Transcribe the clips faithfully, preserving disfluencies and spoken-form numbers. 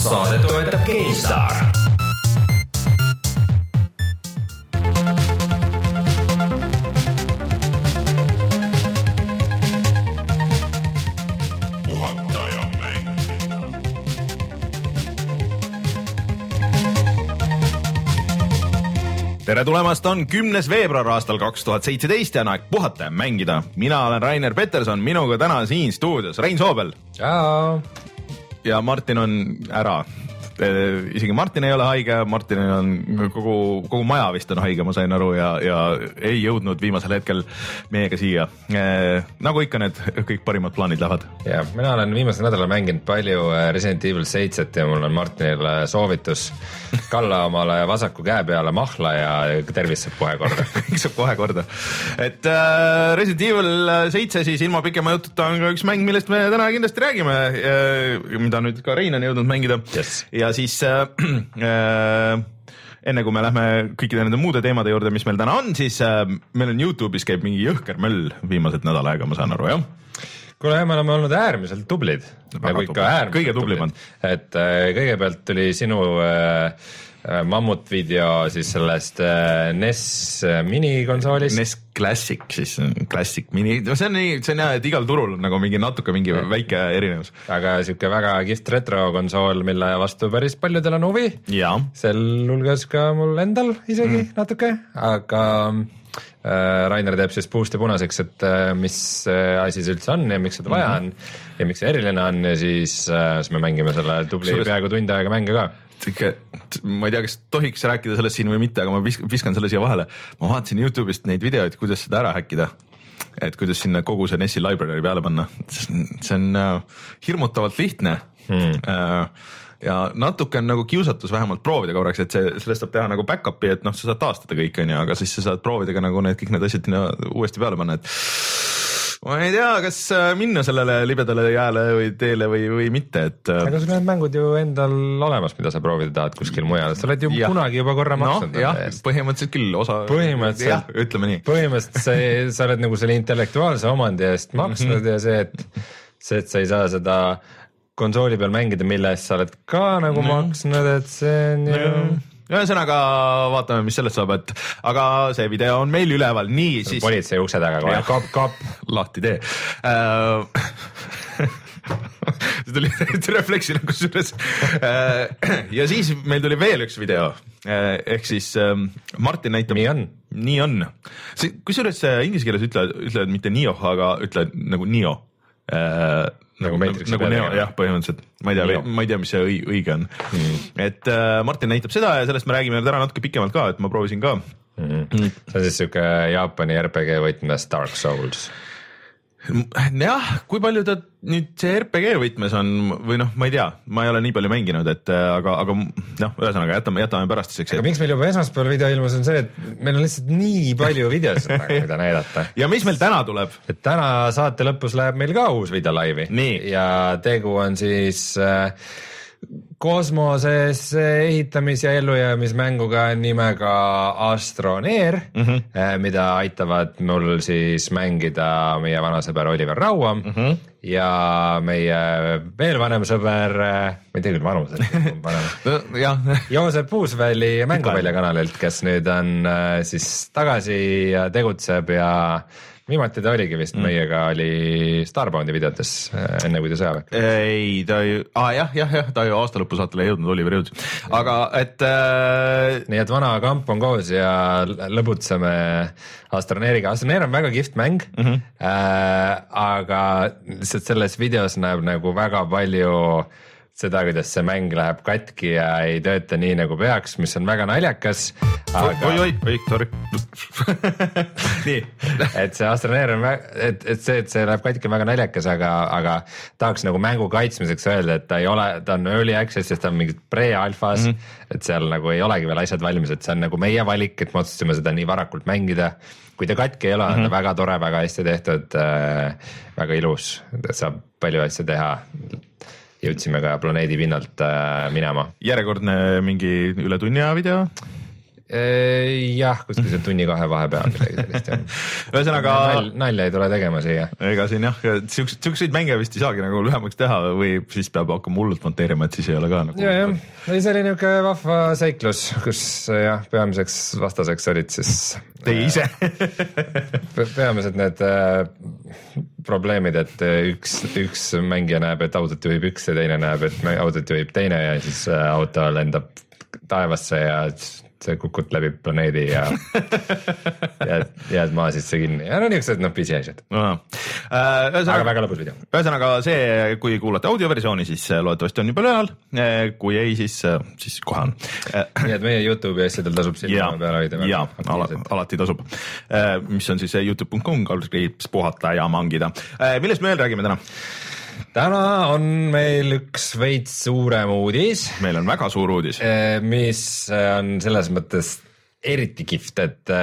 Saadet toetab GameStar. Tere tulemast, on kümnes veebruar aastal kaks tuhat seitseteist ja on aeg puhata ja mängida. Mina olen Rainer Peterson, minuga täna siin stuudios Rein Soobel. Ciao. Ja Martin on ära. Isegi Martin ei ole haige, Martin on kogu, kogu maja vist on haige, ma sain aru, ja, ja ei jõudnud viimasel hetkel meiega siia. E, nagu ikka need kõik parimad plaanid lähevad. Ja, mina olen viimasel nädalal mänginud palju Resident Evil seitset ja mul on Martinile soovitus kalla omale vasaku käe peale mahla ja tervis saab kohe korda. Kõik saab kohe korda. Et äh, Resident Evil seitse siis ilma pikema jututa on ka üks mäng, millest me täna kindlasti räägime, mida nüüd ka Rein on jõudnud mängida. Yes. Ja siis äh, äh, enne kui me lähme kõikide nende muude teemade juurde, mis meil täna on, siis äh, meil on YouTube'is käib mingi jõhker möll viimased nädal aega, ma saan aru, jah? Kuule, me oleme olnud äärmiselt tublid. Nagu ikka äärmiselt kõige tublimad. Et äh, kõigepealt tuli sinu äh, mammut video siis sellest äh, N E S minikonsoolist. N E S Classic siis, Classic mini, see on nii, see on jah, et igal turul on nagu mingi natuke mingi ja. väike erinevus. Aga siuke väga kihvt retrokonsool, mille vastu päris paljudel on huvi. Ja. Sel hulgas ka mul endal isegi mm. natuke, aga äh, Rainer teeb siis puust ja punaseks, et äh, mis äh, asi see üldse on ja miks seda vaja on mm-hmm. ja miks see eriline on ja siis, äh, siis me mängime selle tubli Suures... peaaegu tund aega mänge ka. Ma ei tea, kas tohiks rääkida sellest siin või mitte, aga ma viskan selle siia vahele. Ma vaatasin YouTube'ist neid videoid, kuidas seda ära häkkida. Et kuidas sinna kogu see N E S-i library peale panna. See on uh, hirmutavalt lihtne. Hmm. Uh, ja natuke on nagu kiusatus vähemalt proovida korraks, et see, sellest saab teha nagu back-upi, et noh, sa saad taastada kõik, on, aga siis sa saad proovida ka nagu need kõik need asjad uuesti peale panna, et ma ei tea, kas minna sellele libedale jääle või teele või, või mitte, et aga sul need mängud ju endal olemas, mida sa proovida tahad kuskil mujal, sa oled ju ja. kunagi juba korra maksnud no, jah, põhimõtteliselt küll osa põhimõtteliselt, jah, ütleme nii põhimõtteliselt sa, sa oled nagu selle intellektuaalse omandi eest maksnud mm-hmm. ja see, et see, et sa ei saa seda konsooli peal mängida, mille eest sa oled ka nagu mm-hmm. maksnud, et see on ju mm-hmm. ühesõnaga vaatame, mis sellest saab, et aga see video on meil üleval, nii siis politsei ukse taga kohe, kap, kap lahti tee uh... see tuli refleksina kusjuures uh, ja siis meil tuli veel üks video uh, ehk siis um, Martin näitab nii on, nii on. See, kusjuures inglise keeles ütled, ütled mitte Nio, aga ütled nagu Nio uh, nagu, nagu Neo, jah, põhimõtteliselt. Ma ei tea, ma ei tea, mis see õige on. Mm. Et uh, Martin näitab seda ja sellest me räägime täna natuke pikemalt ka, et ma proovisin ka. Mm. Mm. See on siis siuke Jaapani R P G võtmes Dark Souls. Jah, kui palju ta nüüd see R P G võtmes on, või noh, ma ei tea, ma ei ole nii palju mänginud, et aga, aga noh, ühesõnaga jätame, jätame pärastiseks. Aga miks meil juba esmaspäeval video ilmus on see, et meil on lihtsalt nii palju videosid, mida näidata. Ja mis meil täna tuleb? Et täna saate lõpus läheb meil ka uus video laivi. Nii. Ja tegu on siis äh, kosmoses ehitamis- ja ellujäämismänguga nimega Astroneer, mm-hmm. mida aitavad mul siis mängida meie vanasõber Oliver Raua mm-hmm. ja meie veel vanem sõber, ma ei tea küll vanus, no, Joosep Uusväli Mänguvälja kanalilt, kes nüüd on siis tagasi ja tegutseb ja viimati ta oligi vist mm. meiega oli Starboundi videotes enne kui ta sõjaväk. Ei, ta ju, ah, jah, jah, jah, ta ju aasta lõpu saatele ei jõudnud, Oliver jõudis. Aga et äh... nii et vana kamp on koos ja lõbutseme Astroneeriga. Astroneer on väga kihvt mäng, mm-hmm. äh, aga selles videos näeb nagu väga palju seda, kuidas see mäng läheb katki ja ei tööta nii nagu peaks, mis on väga naljakas. Aga... Oi, oi, oi, sorry. nii. et see Astroneer on, et, et see, et see läheb katki on väga naljakas, aga, aga tahaks nagu mängu kaitsmiseks öelda, et ta ei ole, ta on early access, sest ta on mingid pre-alfas, mm-hmm. et seal nagu ei olegi veel asjad valmis, et see on nagu meie valik, et me otsustasime seda nii varakult mängida. Kui ta katki ei ole, mm-hmm. on ta väga tore, väga hästi tehtud, äh, väga ilus, saab palju asja teha. Jõudsime ka planeedi pinnalt äh, minema. Järjekordne mingi üle tunni aja video? jah, kuskil see tunni kahe vahepeal midagi sellist. Ühesõnaga Nal, nalja ei tule tegema siia. Ega siin jah, siukseid mänge vist ei saagi nagu lühemaks teha või siis peab hakkama hullult monteerima, et siis ei ole ka nagu. Ja, jah, see oli niuke vahva seiklus, kus jah, peamiseks vastaseks olid siis teie ise peamised need äh, probleemid, et üks, üks mängija näeb, et autot juhib üks ja teine näeb, et autot juhib teine ja siis äh, auto lendab taevasse ja see kukut läbi planeedi ja jääd, jääd maa sisse kinni ja no niisugused noh pisiasjad no,. Ühesõnaga, aga väga lõbus video. Ühesõnaga see, kui kuulate audioversiooni, siis loodetavasti on juba üleval, kui ei, siis, siis kohe on. Nii et meie YouTube'i asjadel tasub silma peale hoida. Jaa, ala, alati tasub. Mis on siis youtube punkt com kaldkriips puhata ja mangida. Millest me veel räägime täna? Täna on meil üks veits suurem uudis. Meil on väga suur uudis. Mis on selles mõttes eriti kihvt, et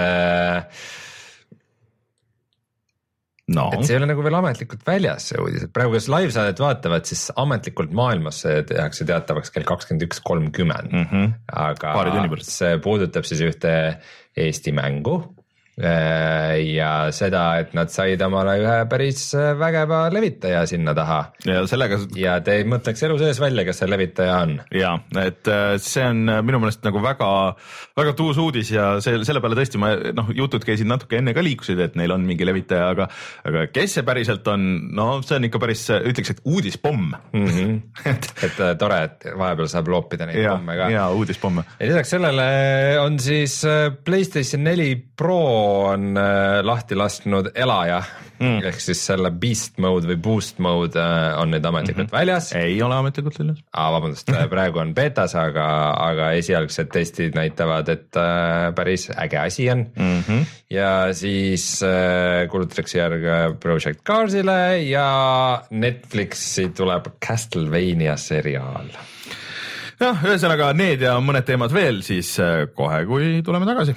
no. et see ei ole nagu veel ametlikult väljas see uudis, et praegu kes live-saadet vaatavad, siis ametlikult maailmas see tehakse teatavaks kell kakskümmend üks kolmkümmend, mm -hmm. aga see puudutab siis ühte Eesti mängu ja seda, et nad said omale ühe päris vägeva levitaja sinna taha ja sellega ja te ei mõtleks elu sees välja, kes see levitaja on. Ja, et see on minu meelest nagu väga, väga tuus uudis ja see, selle peale tõesti ma, noh, jutud käisid natuke enne ka liikusid, et neil on mingi levitaja, aga, aga kes see päriselt on, no see on ikka päris, ütleks, et uudispomm mm. -hmm. et, et tore, et vahepeal saab loopida neid ja, pomme ka. Ja, uudispomme. Ja lisaks sellele on siis PlayStation neli Pro on äh, lahti lasknud elaja mm. ehk siis selle beast mode või boost mode äh, on nüüd ametlikult mm -hmm. väljas. Ei ole ametlikult väljas. Ah, vabandust, praegu on betas, aga, aga esialgsed testid näitavad, et äh, päris äge asi on mm. -hmm. ja siis äh, kuulutatakse järg Project Carsile ja Netflixi tuleb Castlevania seriaal. jah, ühesõnaga need ja mõned teemad veel siis kohe, kui tuleme tagasi.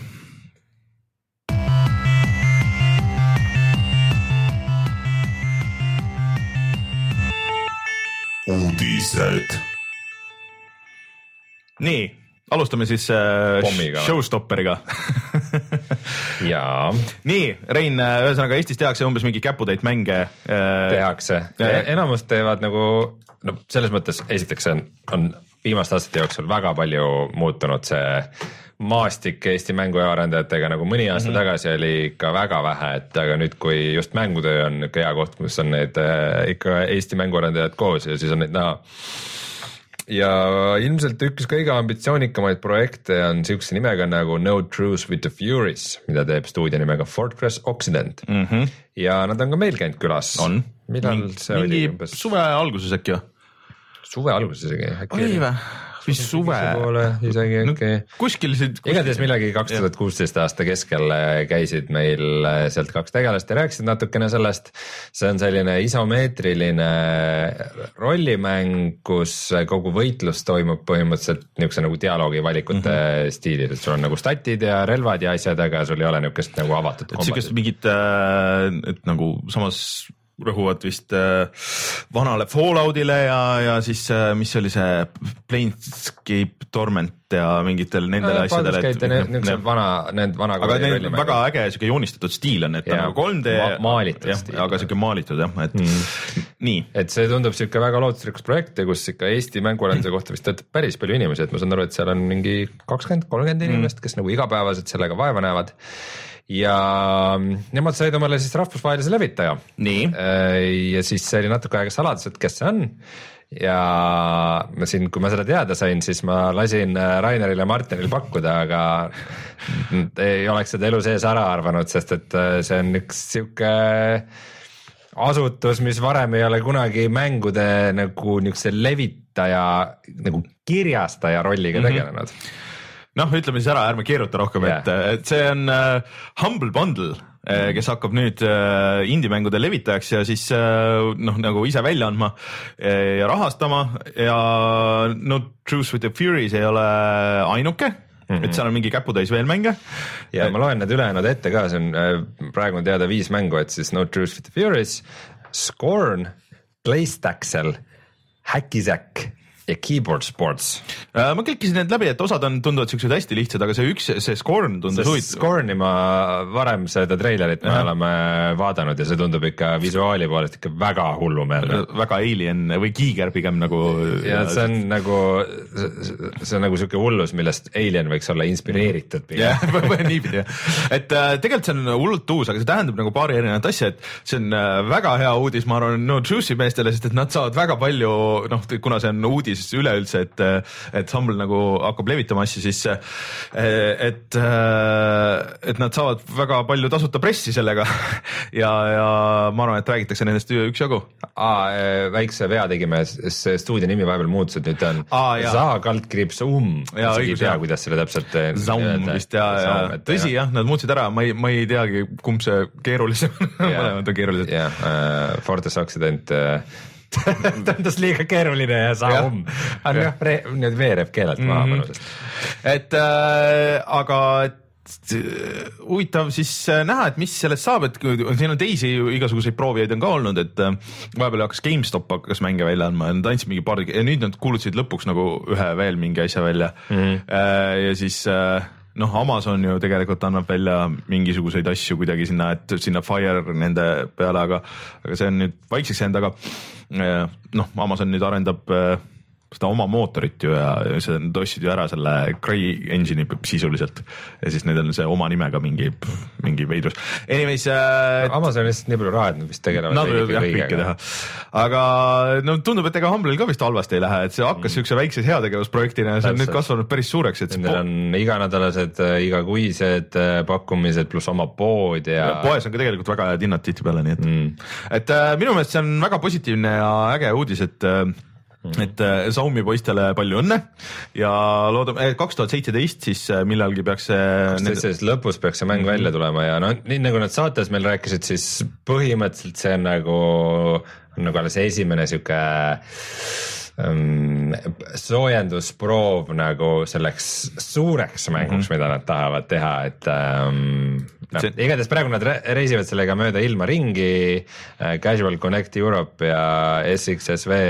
Uudised. Nii, alustame siis äh, showstopperiga jaa. Nii, Rein, ühesõnaga Eestis tehakse umbes mingi käputäit mänge äh,. Tehakse äh,, enamus teevad nagu, no selles mõttes esiteks on, on viimaste aastate jooksul väga palju muutunud see maastik Eesti mänguarendajatega, nagu mõni aasta mm -hmm. tagasi oli ikka väga vähe, et aga nüüd, kui just mängutöö on ikka hea koht, kus on need äh, ikka Eesti mänguarendajad koos ja siis on neid näha. Ja ilmselt üks kõige ambitsioonikamaid projekte on siukse nimega nagu No Truce with the Furies, mida teeb stuudio nimega Fortress Occident mm. -hmm. Ja nad on ka meil käinud külas. On. Millal mingi, see oli? Mingi umbes... suve alguses äkki või? Suve alguses isegi. Oli või? Või suve? Isegi no, äkki. Kuskil see... Igatahes millegi kaks tuhat kuusteist aasta keskel käisid meil sealt kaks tegelast ja rääkisid natukene sellest. See on selline isomeetriline rollimäng, kus kogu võitlus toimub põhimõtteliselt niisuguse nagu dialoogi valikute mm -hmm. stiilid, et sul on nagu statid ja relvad ja asjad, aga sul ei ole niisugust nagu avatud kombatit. Siukest mingit, et nagu samas rõhuvad vist äh, vanale Falloutile ja, ja siis äh, mis oli see Planescape Torment ja mingitele nendele no, asjadele. Et, ne, ne, vana, need vana aga need väga äge siuke joonistatud stiil on, et ja, nagu kolm D ma, maalitud jah, stiil. aga siuke maalitud jah, et mm. nii. Et see tundub siuke väga lootusrikas projekt ja kus ikka Eesti mänguarenduse kohta vist töötab päris palju inimesi, et ma saan aru, et seal on mingi kakskümmend kolmkümmend mm. inimest, kes nagu igapäevaselt sellega vaeva näevad. Ja nemad said omale siis rahvusvahelise levitaja. Nii. Ja siis see oli natuke aega saladus, et kes see on. Ja ma siin, kui ma seda teada sain, siis ma lasin Rainerile ja Martinil pakkuda, aga ei oleks seda elu sees ära arvanud, sest et see on üks siuke asutus, mis varem ei ole kunagi mängude nagu niisuguse levitaja, nagu kirjastaja rolliga mm -hmm. tegelenud. Noh, ütleme siis ära, ärme keeruta rohkem yeah., et, et see on uh, Humble Bundle, uh, kes hakkab nüüd uh, indie-mängude levitajaks ja siis uh, noh, nagu ise välja andma uh, ja rahastama ja No Truce with the Furies ei ole ainuke, mm -hmm. et seal on mingi käputäis veel mänge. Ja ma loen need ülejäänud ette ka, see on uh, praegu on teada viis mängu, et siis No Truce with the Furies, Scorn, Playstaxel, Hacky Sack, ja Keyboard Sports. Ma klikkisin need läbi, et osad on, tunduvad siuksed hästi lihtsad, aga see üks, see Scorn tundus huvitav. Scorn'i ma varem seda treilerit me oleme vaadanud ja see tundub ikka visuaali poolest ikka väga hullumeelne. Väga alien või kiiger pigem nagu. Ja see on nagu, see on nagu siuke hullus, millest Alien võiks olla inspireeritud pigem. jah, niipidi jah. Et tegelikult see on hullult uus, aga see tähendab nagu paari erinevat asja, et see on väga hea uudis, ma arvan, no Juicy meestele, sest et nad saavad väga palju, noh, kuna see on uudis üleüldse, et, et Humble nagu hakkab levitama asju, siis et, et nad saavad väga palju tasuta pressi sellega ja, ja ma arvan, et räägitakse nendest üksjagu. Aa, väikse vea tegime, see stuudio nimi vahepeal muutus, et nüüd on Zaha kaldkriips um. Ja, õigus, ei tea, kuidas selle täpselt Zaum vist ja, ja tõsi jah, nad muutsid ära, ma ei, ma ei teagi, kumb see keerulisem mõlemad on keerulised. jah, uh, Fortes Accident uh, tundus liiga keeruline ja Zaum on jah, nüüd veereb keelelt maha mm -hmm. mõnusast. Et äh, aga et huvitav siis näha, et mis sellest saab, et siin on teisi igasuguseid proovijaid on ka olnud, et vahepeal hakkas GameStop hakkas mänge välja andma ja nad andsid mingi paar ja nüüd nad kuulutasid lõpuks nagu ühe veel mingi asja välja mm -hmm. ja siis noh, Amazon ju tegelikult annab välja mingisuguseid asju kuidagi sinna, et sinna Fire nende peale, aga, aga see on nüüd vaikseks jäänud, aga noh, Amazon nüüd arendab seda oma mootorit ju ja see ostsid ju ära selle Cry engine'i sisuliselt ja siis neil on see oma nimega mingi, mingi veidrus. Anyways äh,. Amazon lihtsalt nii palju raha, et nad vist tegelevad nad võivad jah kõike teha. Aga no tundub, et ega Humble'il ka vist halvasti ei lähe, et see hakkas mm. siukse väikse heategevusprojektina ja see on nüüd kasvanud päris suureks. Neil on iganädalased, igakuised pakkumised pluss oma pood ja, ja poes on ka tegelikult väga head hinnad tihti peale, nii et mm. et äh, minu meelest see on väga positiivne ja äge uudis, et äh, et Zaumi poistele palju õnne ja loodame, kaks tuhat seitseteist siis millalgi peaks see kaks tuhat seitseteist lõpus peaks see mäng välja tulema ja no nii nagu nad saates meil rääkisid, siis põhimõtteliselt see on nagu, nagu alles esimene siuke um, soojendusproov nagu selleks suureks mänguks mm, -hmm. mida nad tahavad teha, et um, no, see... igatahes praegu nad reisivad sellega mööda ilma ringi, Casual Connect Europe ja S X S V,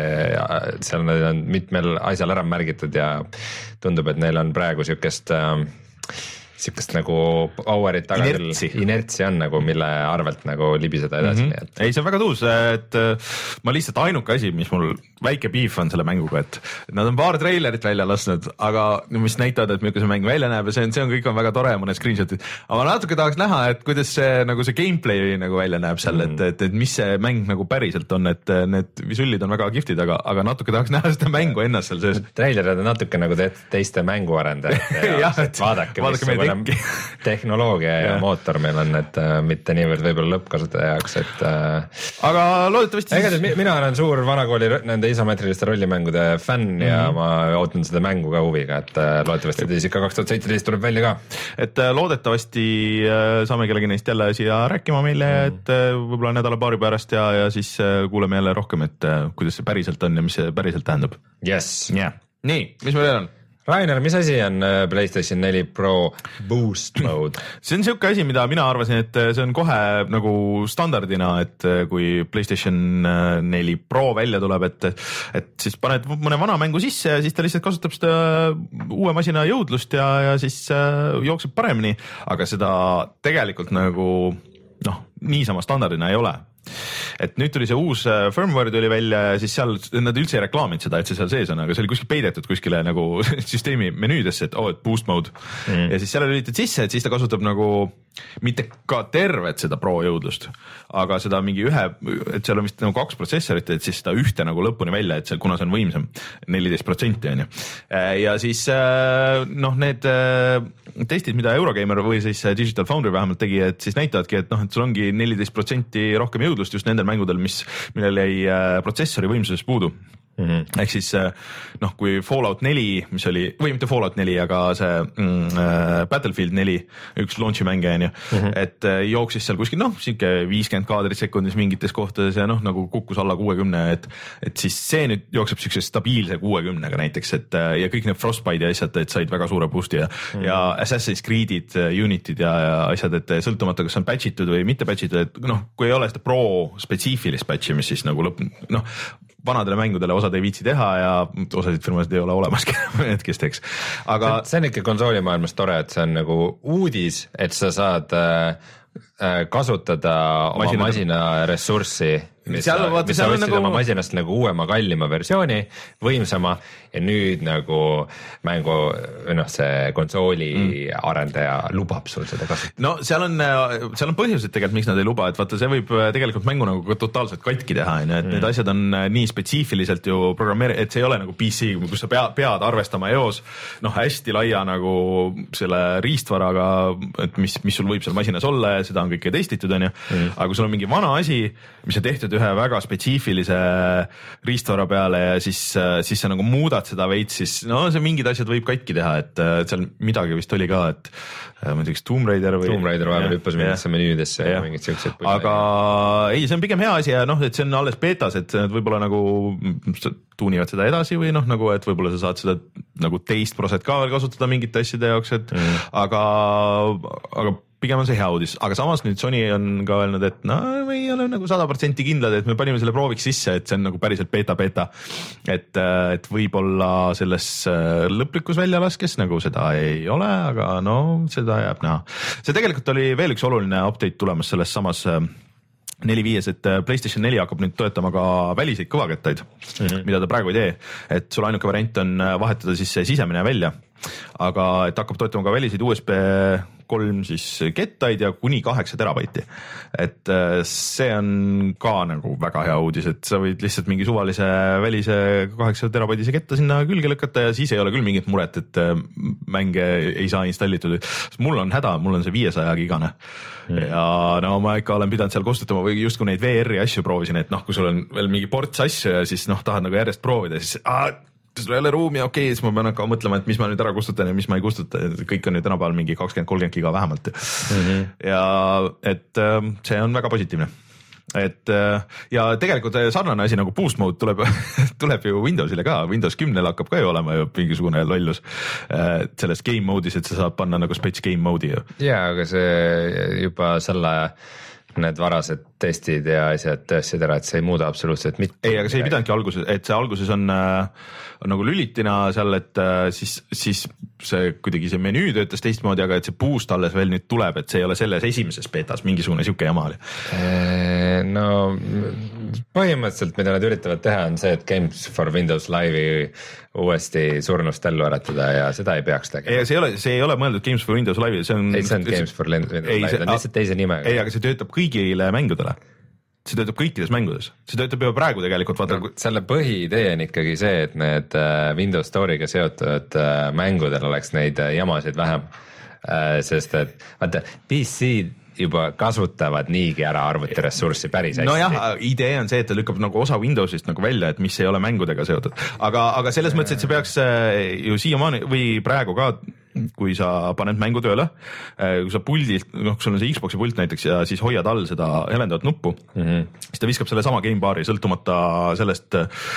seal nad on mitmel asjal ära märgitud ja tundub, et neil on praegu siukest um, siukest nagu power'it taga inertsi. küll, inertsi on nagu, mille arvelt nagu libiseda edasi mm. -hmm. Et... ei, see on väga tuus, et ma lihtsalt ainuke asi, mis mul väike beef on selle mänguga, et nad on paar treilerit välja lasknud, aga mis näitavad, et milline see mäng välja näeb ja see on, see on kõik on väga tore ja mõned screenshotid, aga natuke tahaks näha, et kuidas see nagu see gameplay nagu välja näeb seal mm., et, et, et mis see mäng nagu päriselt on, et need visullid on väga kihvtid, aga, aga natuke tahaks näha seda mängu ennast seal sees. Treilerid on natuke nagu te, teiste mänguarendajate ja, et vaadake, mis tehnoloogia ja, ja mootor meil on, et uh, mitte niivõrd võib-olla lõppkasutaja jaoks, et uh, aga loodetavasti ega siis... mina olen suur vanakooli nende isomeetriliste rollimängude fänn mm -hmm. ja ma ootan seda mängu ka huviga, et uh, loodetavasti ta siis ikka kaks tuhat seitseteist tuleb välja ka. Et uh, loodetavasti uh, saame kellegi neist jälle siia rääkima meile mm, -hmm. et uh, võib-olla nädala paari pärast ja, ja siis uh, kuuleme jälle rohkem, et uh, kuidas see päriselt on ja mis see päriselt tähendab. Yes. Yeah. Nii, mis meil veel on? Rainer, mis asi on PlayStation neli Pro Boost Mode? See on siuke asi, mida mina arvasin, et see on kohe nagu standardina, et kui PlayStation neli Pro välja tuleb, et, et siis paned mõne vana mängu sisse ja siis ta lihtsalt kasutab seda uue masina jõudlust ja, ja siis jookseb paremini, aga seda tegelikult nagu noh, niisama standardina ei ole. Et nüüd tuli see uus firmware tuli välja ja siis seal nad üldse ei reklaaminud seda, et see seal sees on, aga see oli kuskil peidetud kuskile nagu süsteemi menüüdesse, et oo, oh, et boost mode mm. ja siis seal lülitad sisse, et siis ta kasutab nagu mitte ka tervet seda pro jõudlust, aga seda mingi ühe, et seal on vist nagu kaks protsessorit, et siis seda ühte nagu lõpuni välja, et see, kuna see on võimsam, neliteist protsenti on ju. Ja siis noh, need testid, mida Eurogeimer või siis Digital Foundry vähemalt tegi, et siis näitavadki, et noh, et sul ongi neliteist protsenti rohkem jõudlust just nendel mängudel, mis, millel jäi protsessori võimsusest puudu. Mm-hmm. ehk siis noh, kui Fallout neli, mis oli, või mitte Fallout neli, aga see mm, Battlefield neli, üks launch'i mänge on ju, mm-hmm. et jooksis seal kuskil noh, siuke viiskümmend kaadrit sekundis mingites kohtades ja noh, nagu kukkus alla kuuekümne, et et siis see nüüd jookseb siukse stabiilse kuuekümnega näiteks, et ja kõik need Frostbite'i asjad, et said väga suure boost'i ja mm-hmm. ja Assassin's Creed'id, Unitid ja, ja asjad, et sõltumata, kas on patch itud või mitte patch itud, et noh, kui ei ole seda pro spetsiifilist patch'i, mis siis nagu lõpp, noh vanadele mängudele osad ei viitsi teha ja osasid firmasid ei ole olemaski, et kes teeks. Aga see, see on ikka konsoolimaailmas tore, et see on nagu uudis, et sa saad äh, kasutada oma masina, masina ressurssi, mis sa, mis sa ostsid nagu... oma masinast nagu uuema, kallima versiooni, võimsama ja nüüd nagu mängu, noh see konsooli mm. arendaja lubab sul seda kasutada. No seal on, seal on põhjused tegelikult, miks nad ei luba, et vaata, see võib tegelikult mängu nagu totaalselt katki teha, et mm. need asjad on nii spetsiifiliselt ju programmeeri-, et see ei ole nagu P C, kus sa pea, pead arvestama eos noh hästi laia nagu selle riistvaraga, et mis, mis sul võib seal masinas olla ja seda on kõike testitud, on ju, mm. aga kui sul on mingi vana asi, mis on tehtud ühe väga spetsiifilise riistvara peale ja siis, siis sa nagu muudad seda veits, siis no see mingid asjad võib katki teha, et seal midagi vist oli ka, et ma ei tea, kas Tomb Raider või Tomb Raider vahepeal hüppas mingitesse menüüdesse ja mingid siuksed. Aga ei, see on pigem hea asi ja noh, et see on alles betas, et võib-olla nagu tuunivad seda edasi või noh, nagu et võib-olla sa saad seda nagu teist proset ka veel kasutada mingite asjade jaoks, et mm. aga, aga pigem on see hea uudis, aga samas nüüd Sony on ka öelnud, et no me ei ole nagu sada protsenti kindlad, et me panime selle prooviks sisse, et see on nagu päriselt beta-beta, et, et võib-olla selles lõplikus väljalaskes nagu seda ei ole, aga no seda jääb näha. See tegelikult oli veel üks oluline update tulemas selles samas neli viies, et PlayStation neli hakkab nüüd toetama ka väliseid kõvakettaid, mm-hmm. mida ta praegu ei tee, et sul ainuke variant on vahetada siis see sisemine välja, aga et hakkab toetama ka väliseid U S B kolm siis kettaid ja kuni kaheksa terabaiti. Et see on ka nagu väga hea uudis, et sa võid lihtsalt mingi suvalise välise kaheksa terabaitise ketta sinna külge lükata ja siis ei ole küll mingit muret, et mänge ei saa installitud. Mul on häda, mul on see viiesaja gigane mm. ja no ma ikka olen pidanud seal kustutama või justkui neid V R-i asju proovisin, et noh, kui sul on veel mingi ports asju ja siis noh, tahad nagu järjest proovida, siis aah, sul ei ole ruumi, okei okay,, siis ma pean hakka mõtlema, et mis ma nüüd ära kustutan ja mis ma ei kustuta, kõik on ju tänapäeval mingi kakskümmend kolmkümmend giga vähemalt mm-hmm. ja et see on väga positiivne, et ja tegelikult sarnane asi nagu boost mode tuleb, tuleb ju Windowsile ka, Windows kümnel hakkab ka ju olema ju mingisugune lollus selles game mode'is, et sa saad panna nagu spets game mode'i ju. Jaa, aga see juba selle need varased testid ja asjad tõestid ära, et see ei muuda absoluutselt mitte. Ei, aga see ei pidanudki alguses, et see alguses on, on nagu lülitina seal, et siis, siis see kuidagi see menüü töötas teistmoodi, aga et see boost alles veel nüüd tuleb, et see ei ole selles esimeses betas, mingisugune siuke jama oli. No põhimõtteliselt, mida nad üritavad teha, on see, et Games for Windows Live'i uuesti surnust ellu äratada ja seda ei peaks tegema. Ei, see ei ole, see ei ole mõeldud Games for Windows Live'i, see on... Ei, see on Games for Windows Live, see on lihtsalt teise nimega. Ei, aga see töötab kõigile mängudele. See töötab kõikides mängudes, see töötab juba praegu tegelikult vaata no,. Selle põhiidee on ikkagi see, et need Windows Store'iga seotud mängudel oleks neid jamasid vähem, sest et vaata P C juba kasutavad niigi ära arvutiressurssi päris hästi. No jah, idee on see, et ta lükkab nagu osa Windowsist nagu välja, et mis ei ole mängudega seotud, aga, aga selles mõttes, et see peaks ju siiamaani või praegu ka, kui sa paned mängu tööle, kui sa puldilt, noh, kui sul on see Xbox'i pult näiteks ja siis hoiad all seda helendavat nuppu, mm-hmm. siis ta viskab selle sama gamebar'i sõltumata sellest,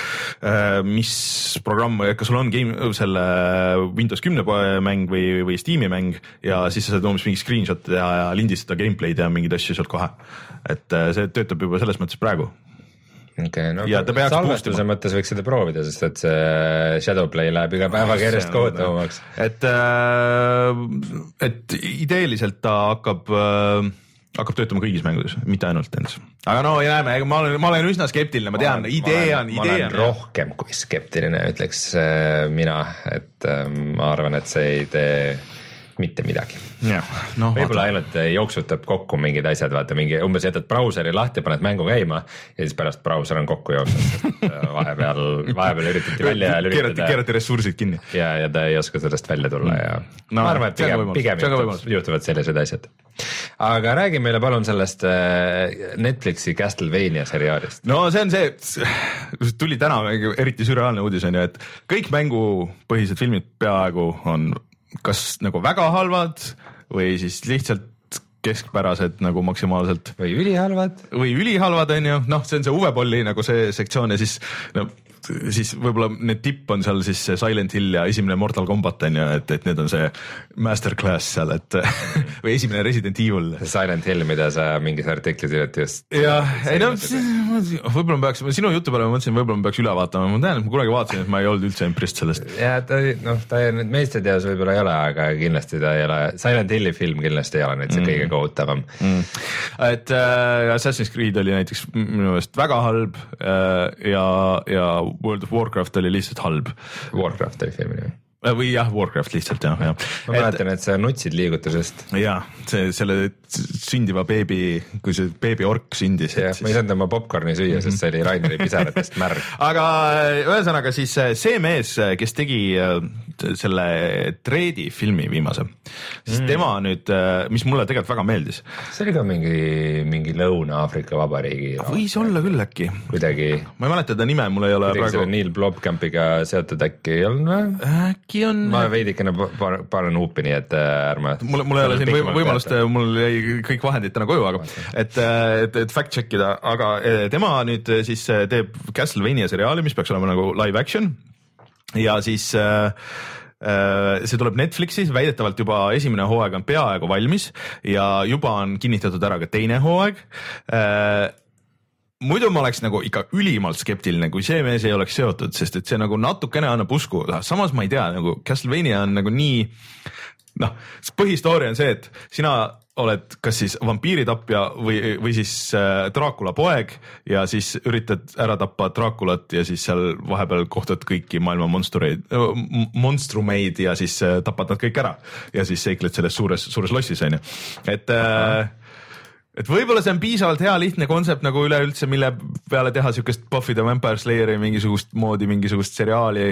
mis programm, kas sul on game, selle Windows kümne mäng või, või Steam'i mäng ja siis sa saad umbes mingi screenshot ja, ja lindistada gameplay'd ja mingeid asju sealt kohe. Et see töötab juba selles mõttes praegu. Okay, no salvestuse mõttes võiks seda proovida, sest et see Shadowplay läheb iga päevaga järjest kohutavamaks. Et, et ideeliselt ta hakkab, hakkab töötama kõigis mängudes, mitte ainult endas. Aga no ja näeme, ma olen, ma olen üsna skeptiline, ma tean, ma idee on, idee on. Ma olen rohkem kui skeptiline, ütleks mina, et ma arvan, et see ei tee mitte midagi. Ja, no, võib-olla ainult jooksutab kokku mingid asjad, vaata mingi, umbes jätad brauseri lahti, paned mängu käima ja siis pärast brauser on kokku jooksnud, vahepeal, vahepeal üritati välja ja lülitada. Keerati ressursid kinni. Ja, ja ta ei oska sellest välja tulla ja no, ma arvan, et pigem, pigem juhtuvad, juhtuvad sellised asjad. Aga räägi meile palun sellest Netflixi Castlevania seriaalist. No see on see, tuli täna eriti sürreaalne uudis on ju, et kõik mängupõhised filmid peaaegu on kas nagu väga halvad või siis lihtsalt keskpärased nagu maksimaalselt. Või ülihalvad. Või ülihalvad on ju, noh, see on see Uwe Bolli nagu see sektsioon ja siis no, siis võib-olla need tipp on seal siis Silent Hill ja esimene Mortal Combat on ju, et, et need on see masterclass seal, et või esimene Resident Evil. Silent Hill, mida sa mingis artiklis hiljuti just. jah, ei no võib-olla ma peaks, sinu jutu peale ma mõtlesin, võib-olla ma peaks üle vaatama, ma tean, et ma kunagi vaatasin, et ma ei olnud üldse impressed sellest. ja ta, noh, ta nüüd meistriteos võib-olla ei ole, aga kindlasti ta ei ole, Silent Hilli film kindlasti ei ole nüüd see mm. kõige kohutavam mm.. et äh, Assassin's Creed oli näiteks minu meelest väga halb äh, ja, ja World of Warcraft oli lihtsalt halb. Warcraft oli filmi nimi. Või jah, Warcraft lihtsalt jah, jah. ma mäletan, et sa nutsid liigutusest. jaa, see selle sündiva beebi, kui see beebi ork sündis. jah, ma ei saanud oma popcorni süüa, sest see oli Raineri pisaratest märg. aga ühesõnaga siis see mees, kes tegi selle Dreadi filmi viimase, siis mm. tema nüüd, mis mulle tegelikult väga meeldis. see oli ka mingi, mingi Lõuna-Aafrika Vabariigi. võis olla küll äkki. kuidagi. ma ei mäleta ta nime, mul ei ole kuidagi praegu. Neil Blomkampiga seotud äkki ei olnud või? äkki on. ma veidikene panen huupi, nii et ärme. mul, mul ei ole siin võimalust, mul jäi kõik vahendid täna koju, aga et, et, et fact check ida, aga tema nüüd siis teeb Castlevania seriaali, mis peaks olema nagu live action ja siis äh, see tuleb Netflixis, väidetavalt juba esimene hooaeg on peaaegu valmis ja juba on kinnitatud ära ka teine hooaeg. Muidu ma oleks nagu ikka ülimalt skeptiline, kui see mees ei oleks seotud, sest et see nagu natukene annab usku, samas ma ei tea, nagu Castlevania on nagu nii, noh, põhistooria on see, et sina oled kas siis vampiiritapja või, või siis äh, Dracula poeg ja siis üritad ära tappa Draculat ja siis seal vahepeal kohtad kõiki maailma monstrumeid, monstrumeid ja siis äh, tapad nad kõik ära ja siis seikled selles suures, suures lossis on ju, et äh, et võib-olla see on piisavalt hea lihtne kontsept nagu üleüldse, mille peale teha siukest Buffy the Vampire Slayeri mingisugust moodi, mingisugust seriaali,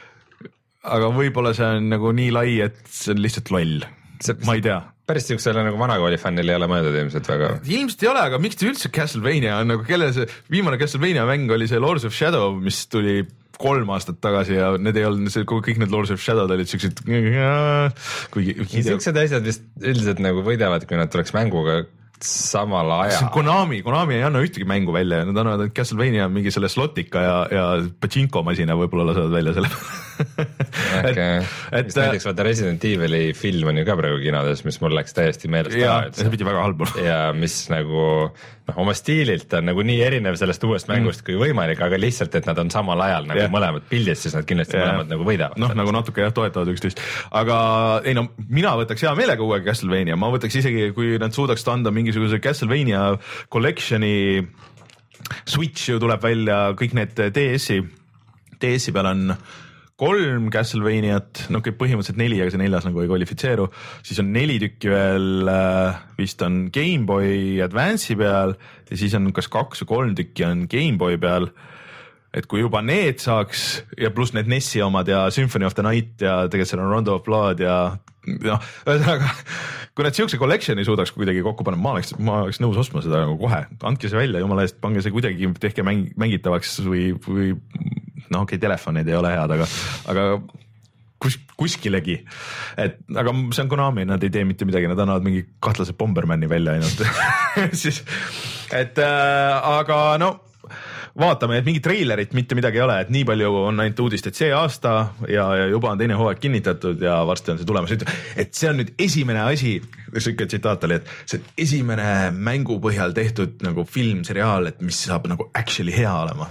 aga võib-olla see on nagu nii lai, et see on lihtsalt loll, ma ei tea. Päris siuksele nagu vanakooli fännil ei ole mõeldud ilmselt väga. Ilmselt ei ole, aga miks ta üldse Castlevania on nagu, kelle see viimane Castlevania mäng oli see Lords of Shadow, mis tuli kolm aastat tagasi ja need ei olnud, kõik need Lords of Shadow olid siuksed kuigi siuksed asjad vist üldiselt nagu võidavad, kui nad tuleks mänguga samal ajal. See on Konami, Konami ei anna ühtegi mängu välja ja nad annavad Castlevania mingi selle slotika ja, ja pachinko masina võib-olla lasevad välja selle okay. et, mis näiteks vaata Resident Evil'i film on ju ka praegu kinodes, mis mul läks täiesti meelest ja, see pidi väga halb ja mis nagu noh, oma stiililt on nagu nii erinev sellest uuest mängust mm. kui võimalik, aga lihtsalt, et nad on samal ajal nagu yeah. mõlemad pildis, siis nad kindlasti yeah. mõlemad nagu võidavad. noh, nagu natuke jah, toetavad üksteist, aga ei no mina võtaks hea meelega uue Castlevania, ma võtaks isegi, kui nad suudaks anda mingisuguse Castlevania collection'i, Switch ju tuleb välja, kõik need D S-i, D S-i peal on kolm Castlevaniat, no okay, põhimõtteliselt neli, aga see neljas nagu ei kvalifitseeru, siis on neli tükki veel, vist on Game Boy Advance'i peal ja siis on kas kaks või kolm tükki on Game Boy peal, et kui juba need saaks ja pluss need Nessi omad ja Symphony of the Night ja tegelikult seal on Rondo of Blood ja noh, ühesõnaga kui nad siukse collection'i suudaks kuidagi kokku panna, ma oleks, ma oleks nõus ostma seda nagu kohe, andke see välja, jumala eest, pange see kuidagi, tehke mäng, mängitavaks või, või noh, okei okay,, telefonid ei ole head, aga, aga kus, kuskilegi, et aga see on Konami, nad ei tee mitte midagi, nad annavad mingi kahtlase Bombermani välja ainult siis, et äh, aga no vaatame, et mingi treilerit mitte midagi ei ole, et nii palju on ainult uudist, et see aasta ja, ja juba on teine hooaeg kinnitatud ja varsti on see tulemas, et see on nüüd esimene asi, siuke tsitaat oli, et see on esimene mängu põhjal tehtud nagu film, seriaal, et mis saab nagu actually hea olema.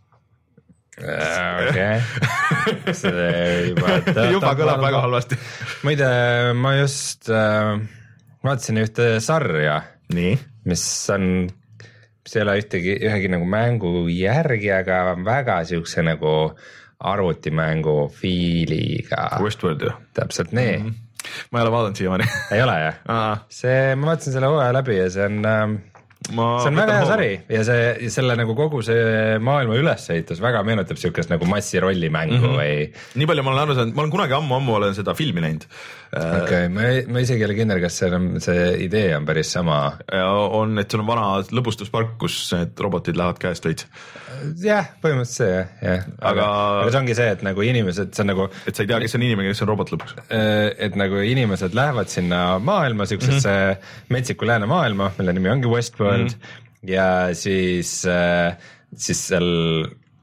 okei, see juba juba kõlab väga halvasti. muide, ma just äh, vaatasin ühte sarja, nii, mis on, mis ei ole ühtegi, ühegi nagu mängu järgi, aga väga siukse nagu arvutimängu fiiliga. Westworld ju. täpselt nii mm. -hmm. ma ei ole vaadanud siiamaani. ei ole jah? see, ma vaatasin selle hooaja läbi ja see on äh, Ma see on väga hea sari ja see, selle nagu kogu see maailma ülesehitus väga meenutab siukest nagu massirollimängu mm -hmm. või. nii palju ma olen aru saanud, ma olen kunagi ammu-ammu olen seda filmi näinud. okei okay,, ma, ma isegi ei ole kindel, kas see, on, see idee on päris sama. on, et sul on vana lõbustuspark, kus need robotid lähevad käest veits. jah, põhimõtteliselt see jah, jah. aga, aga see ongi see, et nagu inimesed, see on nagu. et sa ei tea, kes on inimene, kes on robot lõpuks. et nagu inimesed lähevad sinna maailma, siuksesse mm -hmm. metsiku lääne maailma, mille nimi ongi Westworld. Mm -hmm. ja siis, siis seal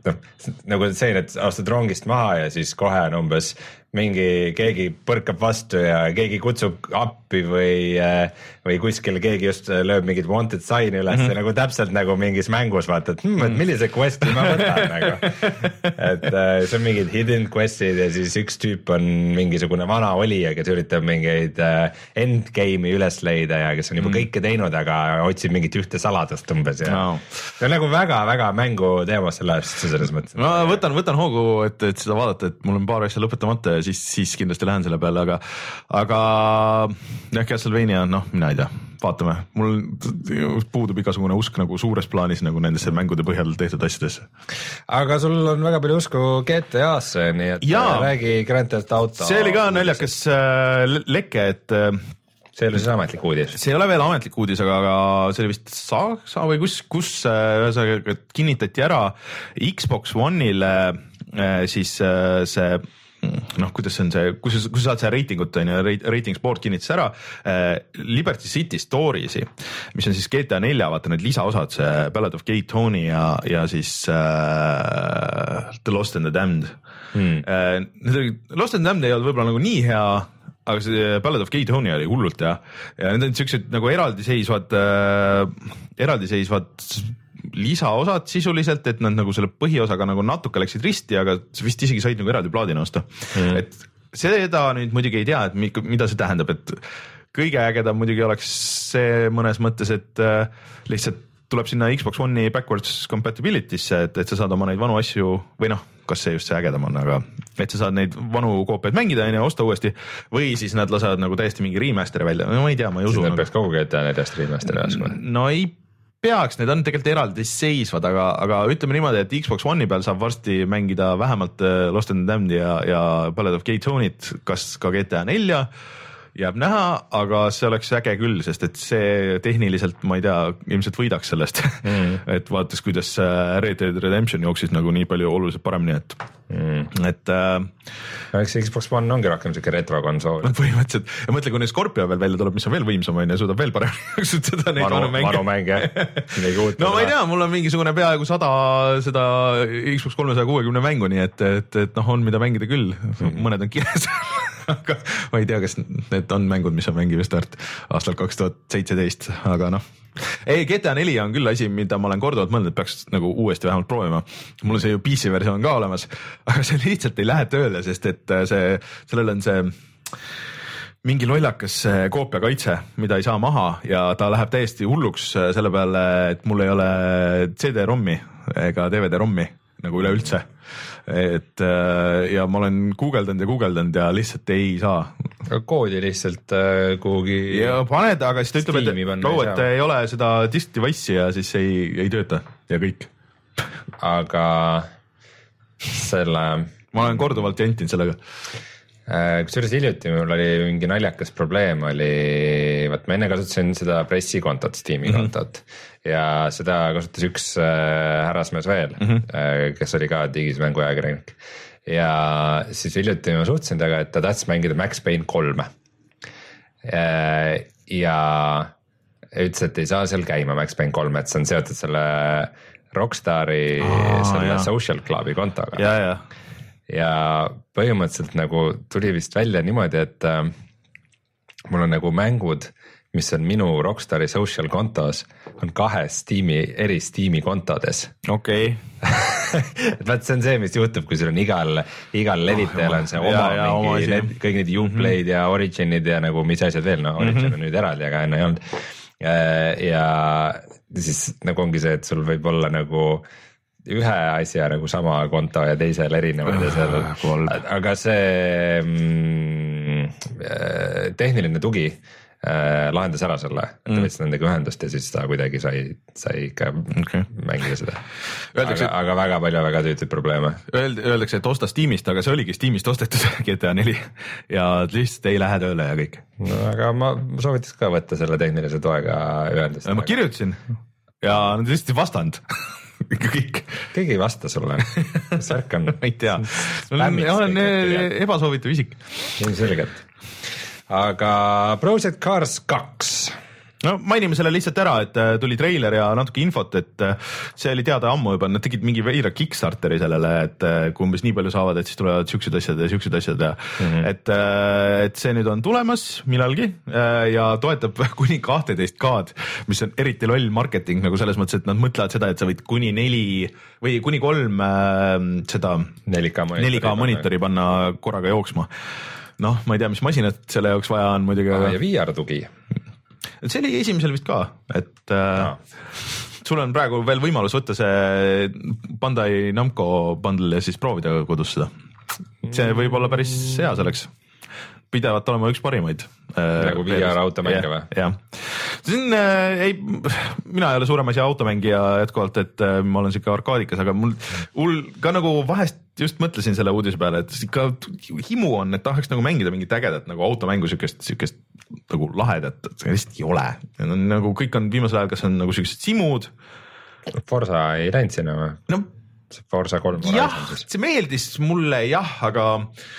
noh, nagu see, et astud rongist maha ja siis kohe on umbes mingi, keegi põrkab vastu ja keegi kutsub appi või, või kuskil keegi just lööb mingit wanted sign'i üles mm -hmm. nagu täpselt nagu mingis mängus vaata, et hmm, et millise quest'i ma võtan nagu. Et see on mingid hidden quest'id ja siis üks tüüp on mingisugune vana olija, kes üritab mingeid endgame'i üles leida ja kes on juba mm -hmm. kõike teinud, aga otsib mingit ühte saladust umbes ja no. See on nagu väga-väga mängu teema sellest selles mõttes. Ma võtan, võtan hoogu, et, et seda vaadata, et mul on paar asja lõpetamata ja siis, siis kindlasti lähen selle peale, aga, aga jah, Castlevania, noh, mina ei tea, vaatame, mul puudub igasugune usk nagu suures plaanis nagu nendesse mängude põhjal tehtud asjadesse. Aga sul on väga palju usku G T A-sse, nii et ja, räägi Grand Theft Auto. See oli ka naljakas äh, leke, et äh, see ei ole siis ametlik uudis? See ei ole veel ametlik uudis, aga, aga see oli vist Saksa või kus, kus ühesõnaga kinnitati ära Xbox One'ile äh, siis äh, see noh, kuidas see on see, kus, kus saad see reitingut on ju, ratings board kinnitas ära äh, Liberty City Stories'i, mis on siis G T A neli, vaata need lisaosad, see Ballad of Gay Tony ja, ja siis äh, The Lost and the Damned hmm. äh, Lost and the Damned ei olnud võib-olla nagu nii hea, aga see Ballad of Gay Tony oli hullult ja, ja need on siuksed nagu eraldiseisvad äh, eraldiseisvad lisaosad sisuliselt, et nad nagu selle põhiosaga nagu natuke läksid risti, aga vist isegi said nagu eraldi plaadina osta mm. et seda nüüd muidugi ei tea, et mida see tähendab, et kõige ägedam muidugi oleks see mõnes mõttes, et äh, lihtsalt tuleb sinna Xbox One'i backwards compatibility'sse, et, et sa saad oma neid vanu asju või noh, kas see just see ägedam on, aga et sa saad neid vanu koopiaid mängida ja osta uuesti või siis nad lasevad nagu täiesti mingi remaster'i välja, no ma ei tea, ma ei usu. Siis nad peaks kogu G T A neljast remaster'i laskma. No ei peaks, need on tegelikult eraldi seisvad, aga, aga ütleme niimoodi, et Xbox One'i peal saab varsti mängida vähemalt Lost and Damned ja, ja Ballad of Gay Tony't, kas ka G T A nelja jääb näha, aga see oleks äge küll, sest et see tehniliselt, ma ei tea, ilmselt võidaks sellest mm. et vaatas, kuidas Red Dead Redemption jooksis nagu nii palju oluliselt paremini, et mm. et äh, eks Xbox One ongi rohkem siuke retrokonsool. Põhimõtteliselt, ja mõtle, kui nüüd Scorpio veel välja tuleb, mis on veel võimsam on ja suudab veel paremini seda neid vanu mänge. Vanu mänge. No ma ei tea, mul on mingisugune peaaegu sada seda Xbox kolmesaja kuuekümne mängu, nii et, et, et noh, on mida mängida küll, mm. mõned on kirjas aga ma ei tea, kas need on mängud, mis on mängimist väärt aastal kaks tuhat seitseteist, aga noh. Ei, G T A neli on küll asi, mida ma olen korduvalt mõelnud, et peaks nagu uuesti vähemalt proovima. Mul on see ju P C versioon ka olemas, aga see lihtsalt ei lähe tööle, sest et see, sellel on see mingi lollakas koopia kaitse, mida ei saa maha ja ta läheb täiesti hulluks selle peale, et mul ei ole C D-rommi ega D V D-rommi nagu üleüldse. Et ja ma olen guugeldanud ja guugeldanud ja lihtsalt ei saa. Koodi lihtsalt äh, kuhugi. Ja paned, aga siis ta ütleb, et kau, et ei ole seda disk device'i ja siis ei, ei tööta ja kõik. Aga selle. Ma olen korduvalt jäntinud sellega. Kusjuures hiljuti mul oli mingi naljakas probleem oli, vaat ma enne kasutasin seda pressikontot, Steam'i kontot mm-hmm. ja seda kasutas üks äh, härrasmees veel mm, -hmm. kes oli ka digis mänguajakirjanik ja siis hiljuti ma suhtlesin taga, et ta tahtis mängida Max Payne kolme ja ütles, et ei saa seal käima Max Payne kolm, et see on seotud selle Rockstari oh, selle jah. Social Clubi kontoga ja, ja. ja põhimõtteliselt nagu tuli vist välja niimoodi, et äh, mul on nagu mängud, mis on minu Rockstari social kontos, on kahes Steam'i, eri Steam'i kontodes. Okei. Okay. et vaat see on see, mis juhtub, kui sul on igal, igal levitajal on see oma ja, ja, mingi, need, kõik need Uplay'd mm -hmm. ja Originid ja nagu mis asjad veel, no Origin mm -hmm. on nüüd eraldi, aga enne ei olnud. Ja siis nagu ongi see, et sul võib olla nagu ühe asja nagu sama konto ja teisel erinevad ja seal, aga see mm, tehniline tugi äh, lahendas ära selle, et ta võttis nendega ühendust ja siis ta kuidagi sai, sai ikka okay. mängida seda. Öeldakse, aga, aga väga palju väga tüütud probleeme. Öeld, öeldakse, et osta Steamist, aga see oligi Steamist ostetud G T A neli ja lihtsalt ei lähe tööle ja kõik. No aga ma soovitaks ka võtta selle tehnilise toega ühendust. Ma kirjutasin ja nad lihtsalt ei vastanud kõik. Keegi ei vasta sulle. Mis värk on? Ma ei tea. Ma olen ebasoovitav isik. Selgelt. Aga Project Cars kaks no mainime selle lihtsalt ära, et tuli treiler ja natuke infot, et see oli teada ammu juba, nad tegid mingi veira Kickstarteri sellele, et kui umbes nii palju saavad, et siis tulevad siuksed asjad ja siuksed asjad ja mm -hmm. et, et see nüüd on tulemas millalgi ja toetab kuni kahteteist kaad, mis on eriti loll marketing nagu selles mõttes, et nad mõtlevad seda, et sa võid kuni neli või kuni kolm äh, seda neli K monitori, neli K monitori panna korraga jooksma. Noh, ma ei tea, mis masinat selle jaoks vaja on muidugi. Ah, ja V R tugi. See oli esimesel vist ka, et no. Sul on praegu veel võimalus võtta see Bandai Namco bundle ja siis proovida kodus seda. See võib olla päris hea selleks. Pidevalt olema üks parimaid. Nagu V R automänge või? Jah. See on, ei, mina ei ole suurem asi automängija jätkuvalt, et ma olen siuke arkaadikas, aga mul, mul ka nagu vahest just mõtlesin selle uudise peale, et ikka himu on, et tahaks nagu mängida mingit ägedat nagu automängu siukest, siukest nagu lahedat, see lihtsalt ei ole. Nagu kõik on viimasel ajal, kas on nagu siuksed simud. Forza ei läinud sinna või? No, Forza kolm. Jah, see meeldis mulle jah, aga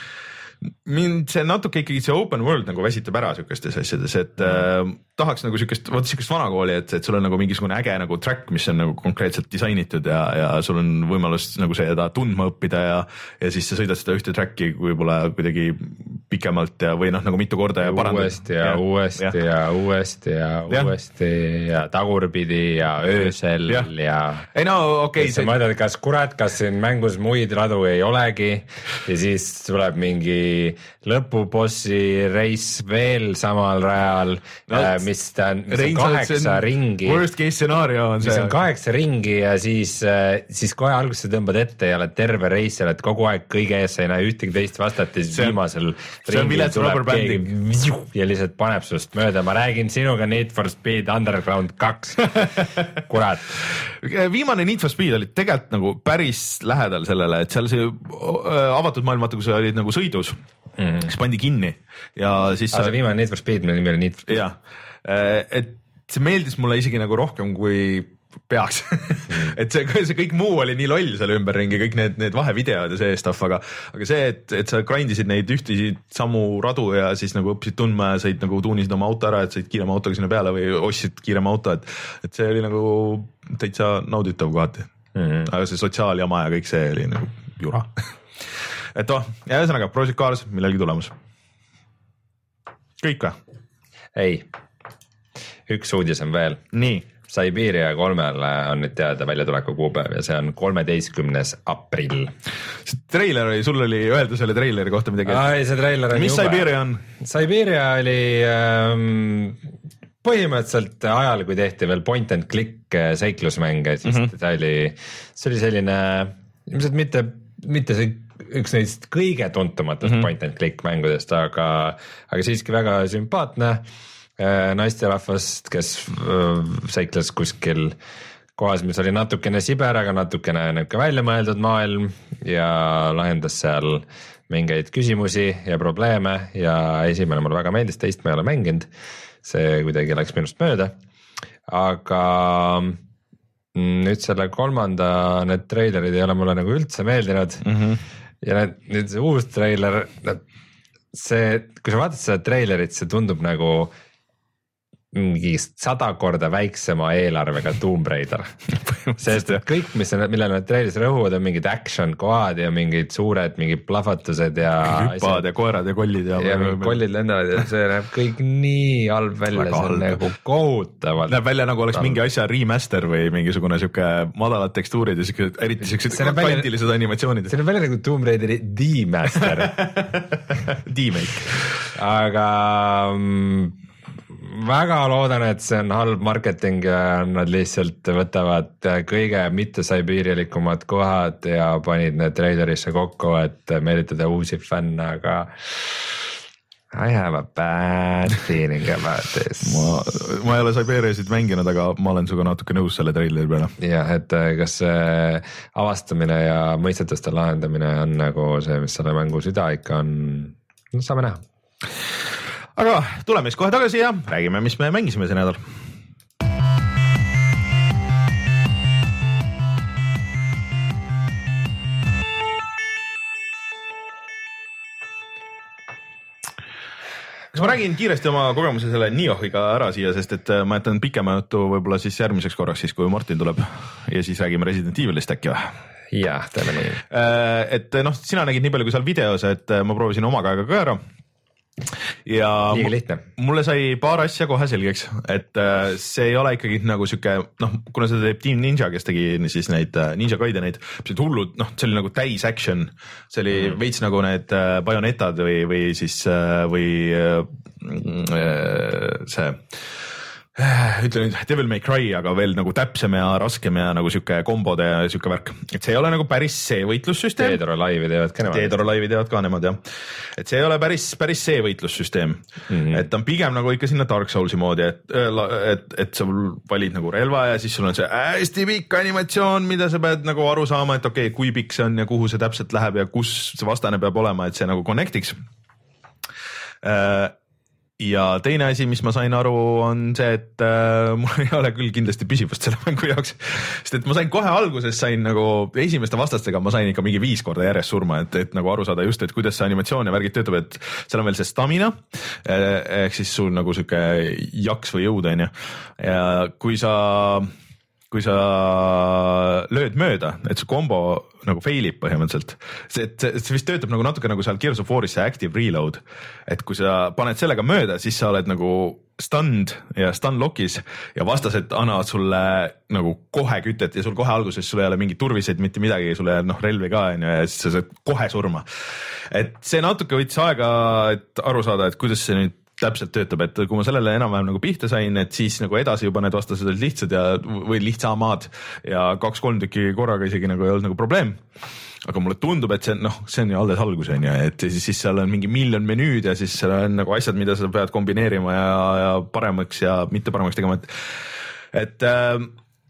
mind see natuke ikkagi see open world nagu väsitab ära siukestes asjades, et mm. äh, tahaks nagu siukest, vaata siukest vanakooli, et, et sul on nagu mingisugune äge nagu track, mis on nagu konkreetselt disainitud ja, ja sul on võimalus nagu seda tundma õppida ja, ja siis sa sõidad seda ühte tracki võib-olla kuidagi pikemalt ja või noh, nagu mitu korda ja parandad. Uuesti ja, ja uuesti ja, ja uuesti ja, ja uuesti ja tagurpidi ja öösel ja, ja. Ei no okei okay,. Sa mõtled, kas kurat, kas siin mängus muid radu ei olegi ja siis tuleb mingi lõpubossi reis veel samal rajal no,, mis ta on, mis on kaheksa ringi. Worst case scenario on see. Mis on kaheksa ringi ja siis, siis kohe alguses sa tõmbad ette ja oled terve reis, oled kogu aeg kõige ees, sa ei näe ühtegi teist vastat ja siis see, viimasel ringil tuleb keegi ja lihtsalt paneb sust mööda. Ma räägin sinuga Need for Speed Underground kaks. Kurat. Viimane Need for Speed oli tegelikult nagu päris lähedal sellele, et seal see avatud maailmata, kui sa olid nagu sõidus, mm-hmm. siis pandi kinni ja siis ah, see viimane Need for Speed, mille nimi oli Need for Speed. Jah, et see meeldis mulle isegi nagu rohkem kui peaks mm. et see, see kõik muu oli nii loll seal ümberringi, kõik need, need vahevideod ja see stuff, aga, aga see, et, et sa grindisid neid ühtisi samu radu ja siis nagu õppisid tundma ja said nagu tuunisid oma auto ära, et said kiirema autoga sinna peale või ostsid kiirema auto, et, et see oli nagu täitsa nauditav kohati mm. aga see sotsiaaljama ja kõik see oli nagu jura et oh, ja ühesõnaga Project Cars millelgi tulemus. Kõik või? Ei, üks uudis on veel. Nii. Siberia kolmele on nüüd teada väljatuleku kuupäev ja see on kolmeteistkümnes aprill. See treiler oli, sul oli öelda selle treileri kohta midagi. Ai, see treiler on mis jube. Siberia on? Siberia oli ähm, põhimõtteliselt ajal, kui tehti veel point and click seiklusmänge, siis mm -hmm. ta oli, see oli selline, ilmselt mitte, mitte see üks neist kõige tuntumatest mm -hmm. point and click mängudest, aga, aga siiski väga sümpaatne naisterahvast, kes seikles kuskil kohas, mis oli natukene siber, aga natukene niisugune välja mõeldud maailm ja lahendas seal mingeid küsimusi ja probleeme ja esimene mulle väga meeldis, teist ma ei ole mänginud, see kuidagi läks minust mööda, aga nüüd selle kolmanda need treilerid ei ole mulle nagu üldse meeldinud mm -hmm. ja need, nüüd see uus treiler, see, kui sa vaatad seda treilerit, see tundub nagu mingi sada korda väiksema eelarvega Tomb Raider. Sest kõik, mis on, millele nad treilis rõhuvad, on mingid action kohad ja mingid suured mingid plahvatused ja hüppad ja koerad ja kollid ja, ja mingid kollid lendavad ja see näeb kõik nii halb välja, see on nagu kohutavalt. Näeb välja nagu oleks halb. Mingi asja remaster või mingisugune siuke madalad tekstuurid ja siuke eriti siuksed kvantilised animatsioonid. See näeb välja nagu Tomb Raideri D-master D-make. Aga mm, väga loodan, et see on halb marketing ja nad lihtsalt võtavad kõige mitte sibeerialikumad kohad ja panid need treilerisse kokku, et meelitada uusi fänne, aga I have a bad feeling about this. ma, ma ei ole Siberiasid mänginud, aga ma olen suga natuke nõus selle treileri peale. jah, et kas see avastamine ja mõistetuste lahendamine on nagu see, mis selle mängu süda ikka on, no saame näha. Aga tuleme siis kohe tagasi ja räägime, mis me mängisime see nädal. kas ma räägin kiiresti oma kogemuse selle Niohiga ära siia, sest et ma jätan pikema jutu võib-olla siis järgmiseks korraks, siis kui Martin tuleb ja siis räägime Resident Evilist äkki või? Jah, teeme nii. Et noh, sina nägid nii palju kui seal videos, et ma proovisin oma käega ka ära. Ja mulle sai paar asja kohe selgeks, et see ei ole ikkagi nagu siuke, noh, kuna seda teeb Team Ninja, kes tegi siis neid Ninja Gaideneid, mis olid hullud, noh, see oli nagu täis action, see oli mm. veits nagu need Bayonetad või, või siis, või see ütle nüüd Devil May Cry, aga veel nagu täpsem ja raskem ja nagu siuke kombode ja siuke värk, et see ei ole nagu päris see võitlussüsteem. Dead or Alive'i teevad ka nemad. Dead or Alive'i teevad ka nemad, jah. Et see ei ole päris, päris see võitlussüsteem, mm-hmm. et ta on pigem nagu ikka sinna Dark Soulsi moodi, et, et, et sa valid nagu relva ja siis sul on see hästi pikk animatsioon, mida sa pead nagu aru saama, et okei okay,, kui pikk see on ja kuhu see täpselt läheb ja kus see vastane peab olema, et see nagu connectiks. Ja teine asi, mis ma sain aru, on see, et äh, mul ei ole küll kindlasti püsivust selle mängu jaoks, sest et ma sain kohe alguses, sain nagu esimeste vastastega, ma sain ikka mingi viis korda järjest surma, et, et nagu aru saada just, et kuidas see animatsioon ja värgid töötab, et seal on veel see stamina, ehk siis sul nagu siuke jaks või jõud on ju, ja kui sa... kui sa lööd mööda, et see kombo nagu failib põhimõtteliselt, see, see, see vist töötab nagu natuke nagu seal Gears of War'is see active reload, et kui sa paned sellega mööda, siis sa oled nagu stunned ja stun lock'is ja vastased annavad sulle nagu kohe kütet ja sul kohe alguses sul ei ole mingeid turviseid, mitte midagi, sul ei ole noh relvi ka on ju ja siis sa saad kohe surma. Et see natuke võttis aega, et aru saada, et kuidas see nüüd täpselt töötab, et kui ma sellele enam-vähem nagu pihta sain, et siis nagu edasi juba need vastased olid lihtsad ja, või lihtsamad ja kaks-kolm tükki korraga isegi nagu ei olnud nagu probleem. Aga mulle tundub, et see, noh, see on ju alles algus on ju, et siis, siis seal on mingi miljon menüüd ja siis seal on nagu asjad, mida sa pead kombineerima ja, ja paremaks ja mitte paremaks tegema, et, et äh,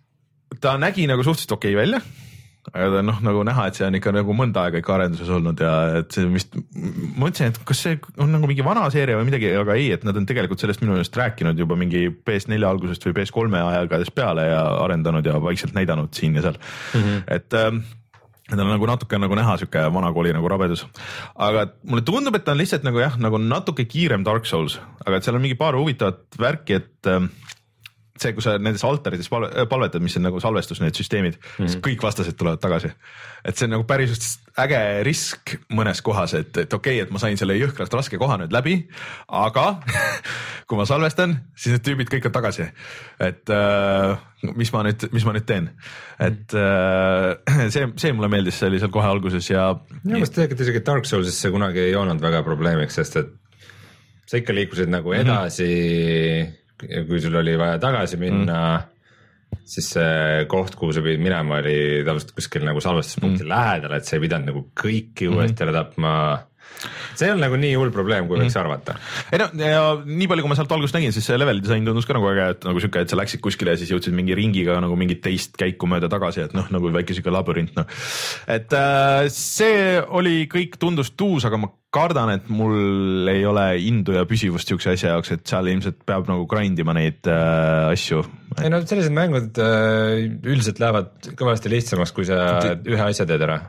ta nägi nagu suhteliselt okei välja. Aga noh, nagu näha, et see on ikka nagu mõnda aega ikka arenduses olnud ja et see vist, ma mõtlesin, et kas see on nagu mingi vana seeria või midagi, aga ei, et nad on tegelikult sellest minu meelest rääkinud juba mingi P S neli algusest või P S kolme aegades peale ja arendanud ja vaikselt näidanud siin ja seal. Mm-hmm. Et ähm, Need on nagu natuke nagu näha siuke vanakooli nagu rabedus, aga mulle tundub, et ta on lihtsalt nagu jah, nagu natuke kiirem Dark Souls, aga et seal on mingi paar huvitavat värki, et ähm, see, kui sa nendes altarides palvetad, mis on nagu salvestus need süsteemid, mm-hmm. siis kõik vastased tulevad tagasi. Et see on nagu päris äge risk mõnes kohas, et, et okei okay,, et ma sain selle jõhkrast raske koha nüüd läbi, aga kui ma salvestan, siis need tüübid kõik on tagasi. Et äh, mis ma nüüd, mis ma nüüd teen? Et äh, see, see mulle meeldis, see oli seal kohe alguses ja... Ja mõst tegelikult isegi Dark Soulsis see kunagi ei olnud väga probleemiks, sest et sa ikka liikusid nagu edasi... Mm-hmm. Ja kui sul oli vaja tagasi minna mm., siis see koht, kuhu sa pidid minema, oli tavaliselt kuskil nagu salvestuspunkti mm. lähedal, et sa ei pidanud nagu kõiki mm. uuesti ära tapma. See on nagu nii hull probleem, kui võiks mm. arvata. Ei no, ja nii palju, kui ma sealt algust nägin, siis see level design tundus ka nagu äge, et nagu siuke, et sa läksid kuskile ja siis jõudsid mingi ringiga nagu mingit teist käiku mööda tagasi, et noh, nagu väike siuke labürint. No. Et äh, see oli kõik tundus tuus, aga ma kardan, et mul ei ole indu ja püsivust siukse asja jaoks, et seal ilmselt peab nagu grindima neid äh, asju. Ei no sellised mängud äh, üldiselt lähevad kõvasti lihtsamaks, kui sa ühe asja teed ära.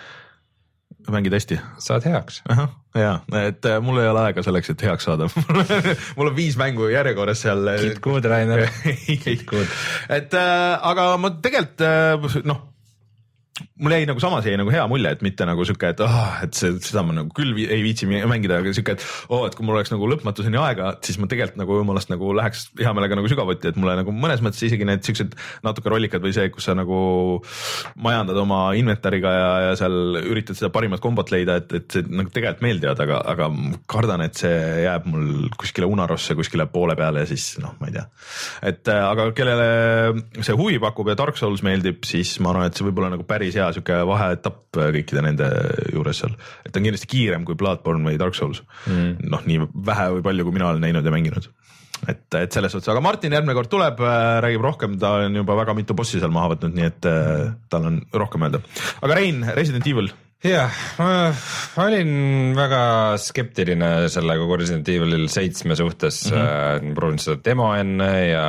Mängid hästi. Saad heaks. Aha, jaa, et äh, mul ei ole aega selleks, et heaks saada. Mul on viis mängu järjekorras seal. Kid good, Rainer. Kid good. Et äh, aga ma tegelikult äh, noh, mul jäi nagu samas jäi nagu hea mulje, et mitte nagu siuke, et oh, et see, seda ma nagu küll vi- ei viitsi mängida, aga siuke, et oh, et kui mul oleks nagu lõpmatuseni aega, siis ma tegelikult nagu jumalast nagu läheks hea meelega nagu sügavuti, et mulle nagu mõnes mõttes isegi need siuksed natuke rollikad või see, kus sa nagu majandad oma inventariga ja, ja seal üritad seda parimat kombot leida, et, et see nagu tegelikult meeldivad, aga, aga kardan, et see jääb mul kuskile unarosse, kuskile poole peale ja siis noh, ma ei tea. Et aga kellele see huvi pakub ja Dark Souls meeldib, siis ma arvan, et see võib olla nagu päris hea siuke vaheetapp kõikide nende juures seal, et on kindlasti kiirem kui Bloodborne või Dark Souls mm. noh, nii vähe või palju, kui mina olen näinud ja mänginud, et, et selles suhtes, aga Martin järgmine kord tuleb, räägib rohkem, ta on juba väga mitu bossi seal maha võtnud, nii et mm. tal on rohkem öelda, aga Rein, Resident Evil. Jah, ma olin väga skeptiline selle kogu Resident Evil seitsme suhtes mm-hmm. proovin seda demo enne ja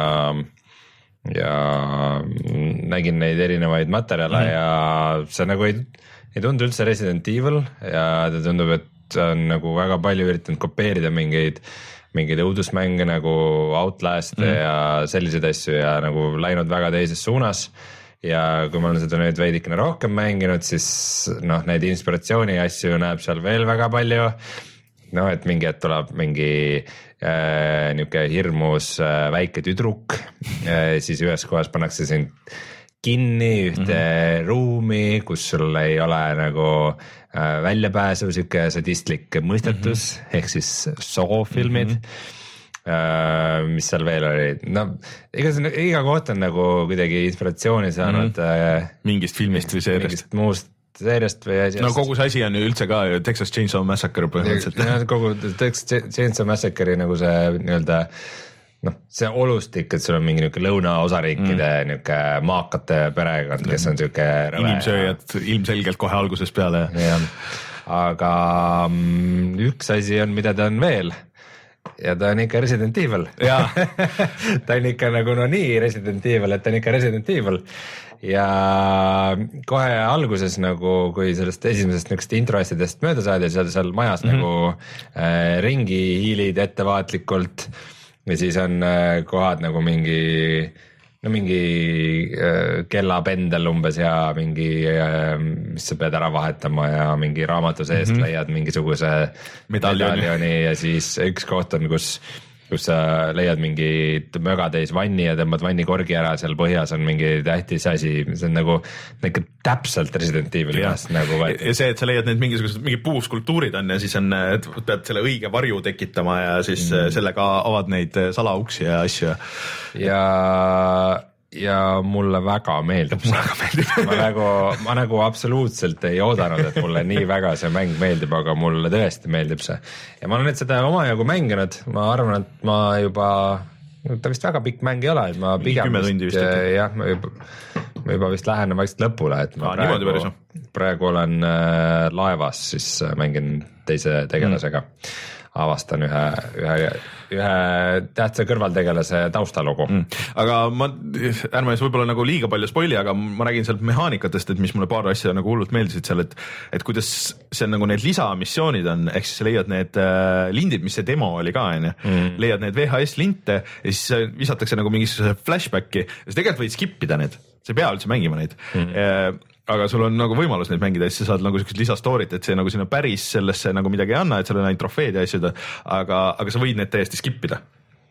ja nägin neid erinevaid materjale mm. ja see nagu ei, ei tundu üldse Resident Evil ja ta tundub, et on nagu väga palju üritanud kopeerida mingeid mingeid õudusmänge nagu Outlast mm. ja selliseid asju ja nagu läinud väga teises suunas ja kui ma olen seda nüüd veidikene rohkem mänginud, siis noh, neid inspiratsiooni asju näeb seal veel väga palju. No et mingi hetk tuleb mingi äh, niuke hirmus äh, väike tüdruk äh, siis ühes kohas pannakse sind kinni ühte mm-hmm. ruumi, kus sul ei ole nagu äh, väljapääsu, siuke sadistlik mõistatus mm-hmm. ehk siis soofilmid mm-hmm. äh, mis seal veel oli, no iga, iga koht on nagu kuidagi inspiratsiooni saanud mm-hmm. äh, mingist filmist või seeriast, mingist muust seeriast või asjast. No kogu see asi on ju üldse ka Texas Chainsaw Massacre põhimõtteliselt. Ja, kogu Texas Chainsaw Massacre'i nagu see nii-öelda noh, see olustik, et sul on mingi niuke lõunaosariikide mm. niuke maakate perekond, kes on siuke rõve. Inimsööjad ilmselgelt kohe algusest peale. Ja. Aga mm, üks asi on, mida ta on veel ja ta on ikka Resident Evil. Ta on ikka nagu no nii Resident Evil, et ta on ikka Resident Evil. Ja kohe alguses nagu, kui sellest esimesest niukest introasjadest mööda saadi, seal, seal majas mm-hmm. nagu äh, ringi hiilid ettevaatlikult ja siis on äh, kohad nagu mingi no mingi äh, kellapendel umbes ja mingi äh, mis sa pead ära vahetama ja mingi raamatu seest mm-hmm. leiad mingisuguse medaljoni. medaljoni ja siis üks koht on, kus kus sa leiad mingi mögatäis vanni ja tõmbad vannikorgi ära, seal põhjas on mingi tähtis asi, see on nagu ikka täpselt Resident Evil igast nagu võetud. Ja see, et sa leiad need mingisugused mingi puuskultuurid on ja siis on, pead selle õige varju tekitama ja siis mm. sellega avad neid salauksi ja asju. Ja ja mulle väga meeldib see. ma nagu, ma nagu absoluutselt ei oodanud, et mulle nii väga see mäng meeldib, aga mulle tõesti meeldib see. Ja ma olen nüüd seda omajagu mänginud, ma arvan, et ma juba, ta vist väga pikk mäng ei ole, et ma pigem vist, jah, ma juba, ma juba vist lähen vaikselt lõpule, et ma Aa, praegu, praegu olen äh, laevas, siis mängin teise tegelasega. Mm. Avastan ühe, ühe, ühe tähtsa kõrvaltegelase taustalugu mm.. aga ma, ärme siis võib-olla nagu liiga palju spoili, aga ma räägin sealt mehaanikatest, et mis mulle paar asja nagu hullult meeldisid seal, et et kuidas see on nagu need lisamissioonid on, ehk siis leiad need äh, lindid, mis see demo oli ka, on ju, leiad need V H S linte ja siis visatakse nagu mingisuguse flashbacki ja siis tegelikult võid skip ida need, sa ei pea üldse mängima neid mm. äh, aga sul on nagu võimalus neid mängida, siis sa saad nagu siukest lisastoorit, et see nagu sinna päris sellesse nagu midagi ei anna, et seal on ainult trofeed ja asjad, aga, aga sa võid need täiesti skip ida.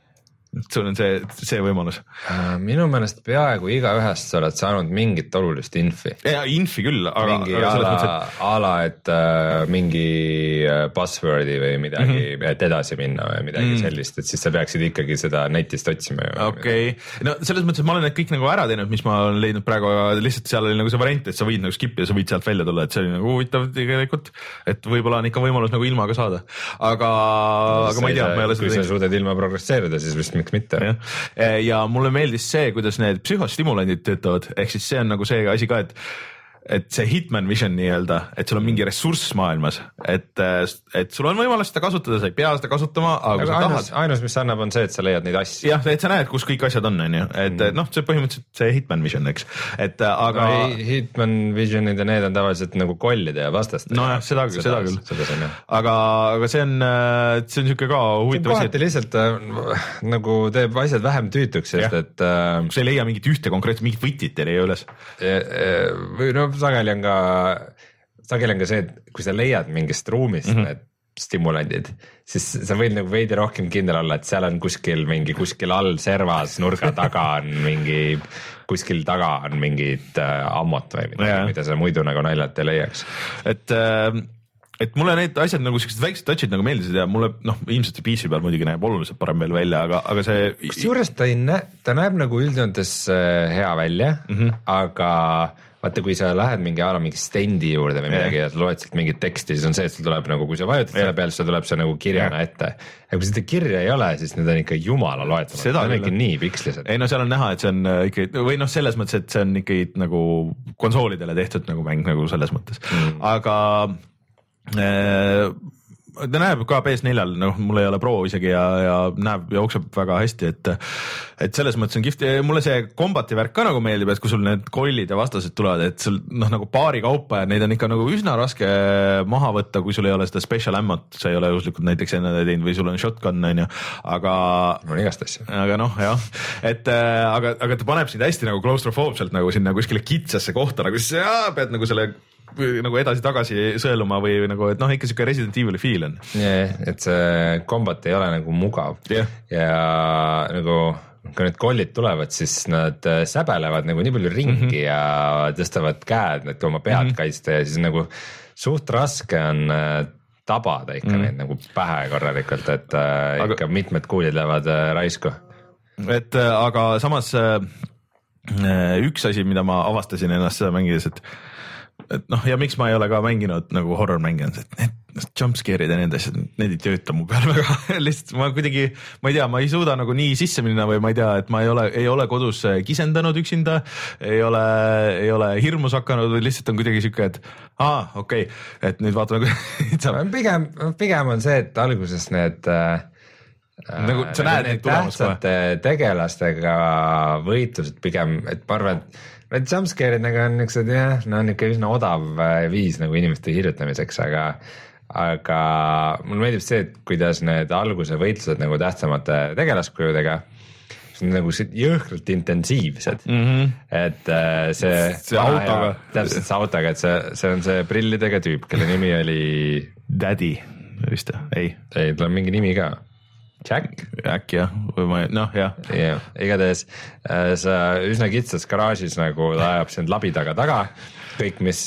sul on see, see võimalus. Minu meelest peaaegu igaühest sa oled saanud mingit olulist infi. Ja infi küll, aga mingi aga ala, mõttes, et... ala, et äh, mingi passwordi või midagi mm, -hmm. et edasi minna või midagi mm. sellist, et siis sa peaksid ikkagi seda netist otsima. Okei, no selles mõttes, et ma olen need kõik nagu ära teinud, mis ma olen leidnud praegu, aga lihtsalt seal oli nagu see variant, et sa võid nagu skip ja sa võid sealt välja tulla, et see oli nagu huvitav tegelikult, et võib-olla on ikka võimalus nagu ilma ka saada, aga, aga ma ei tea, ma ei ole kui sa suudad ilma progresseerida, siis vist miks mitte. Ja, ja mulle meeldis see, kuidas need psühhostimulandid töötavad, ehk siis see on nagu see asi ka, et et see Hitman Vision nii-öelda, et sul on mingi ressurss maailmas, et, et sul on võimalus seda kasutada, sa ei pea seda kasutama, aga, aga sa ainus, tahad. Ainus, mis annab, on see, et sa leiad neid asju. Jah, et sa näed, kus kõik asjad on, on ju, et mm. noh, see põhimõtteliselt see Hitman Vision, eks, et aga no, Hitman Visionid ja need on tavaliselt nagu kollide ja vastaste. No jah, seda, seda, seda küll, seda on, aga, aga see on, see on siuke ka huvitav asi. Kohati lihtsalt äh, nagu teeb asjad vähem tüütuks, sest ja. et äh, sa ei leia mingit ühte konkreetset, mingit võtit ei leia üles. Või no sageli on ka, sageli on ka see, et kui sa leiad mingist ruumist mm -hmm. need stimulandid, siis sa võid nagu veidi rohkem kindel olla, et seal on kuskil mingi kuskil all servas nurga taga on mingi, kuskil taga on mingid äh, ammot või midagi, yeah. mida sa muidu nagu naljalt ei leiaks. Et äh... et mulle need asjad nagu sellised väiksed touchid nagu meeldisid ja mulle noh, ilmselt see P C peal muidugi näeb oluliselt parem veel välja, aga, aga see kusjuures ta ei näe, ta näeb nagu üldjoontes hea välja mm, -hmm. aga vaata, kui sa lähed mingi ala mingi stendi juurde või midagi ja, ja loed sealt mingit teksti, siis on see, et sul tuleb nagu, kui sa vajutad selle peale, siis tuleb see nagu kirjana ja. ette. Ja kui seda kirja ei ole, siis need on ikka jumala loetamata, see on ikka nii pikslised. Ei no seal on näha, et see on ikka, või noh, selles mõttes, et see on ikka nagu konsoolidele tehtud nagu mäng nagu selles mõttes mm., aga Äh, ta näeb ka P S neljal, noh mul ei ole Pro isegi ja, ja näeb, jookseb väga hästi, et et selles mõttes on kihvt ja mulle see kombati värk ka nagu meeldib, et kui sul need kollid ja vastased tulevad, et sul noh nagu paari kaupa ja neid on ikka nagu üsna raske maha võtta, kui sul ei ole seda special ammot, sa ei ole juhuslikult näiteks enne teinud või sul on shotgun on ju, aga no igast asja. aga noh jah, et aga, aga ta paneb sind hästi nagu claustrophobselt nagu sinna kuskile kitsasse kohta, nagu siis jaa, pead nagu selle nagu edasi-tagasi sõeluma või nagu, et noh, ikka siuke Resident Evil'i feel on. Yeah, et see kombat ei ole nagu mugav yeah. ja nagu kui need kollid tulevad, siis nad säbelevad nagu nii palju ringi mm -hmm. ja tõstavad käed, et oma pead mm -hmm. kaitsta ja siis nagu suht raske on tabada ikka mm -hmm. neid nagu pähe korralikult, et aga, ikka mitmed kuulid lähevad raisku. Et aga samas üks asi, mida ma avastasin ennast seda mängides, et et noh, ja miks ma ei ole ka mänginud nagu horror mänge on see, et need jumpscare'id ja need asjad, need ei tööta mu peal väga lihtsalt ma kuidagi, ma ei tea, ma ei suuda nagu nii sisse minna või ma ei tea, et ma ei ole, ei ole kodus kisendanud üksinda, ei ole, ei ole hirmus hakanud või lihtsalt on kuidagi siuke, et aa, okei okay., et nüüd vaatame pigem, pigem on see, et alguses need äh, nagu sa näed neid tulemas kohe. Tegelastega võitlused pigem, et ma arvan, et need jumpscare'id nagu on niisugused jah, no on ikka üsna odav viis nagu inimeste hirjutamiseks, aga aga mulle meeldib see, et kuidas need alguse võitlused nagu tähtsamate tegelaskujudega on nagu jõhkralt intensiivsed mm, -hmm. et see, see autoga, täpselt see autoga, et see, see on see prillidega tüüp, kelle nimi oli Daddy vist, ei, ei, tal on mingi nimi ka. Jack? äkki jah, või ma, noh jah. jah, igatahes sa üsna kitsas garaažis nagu ta ajab sind labi taga taga, kõik mis,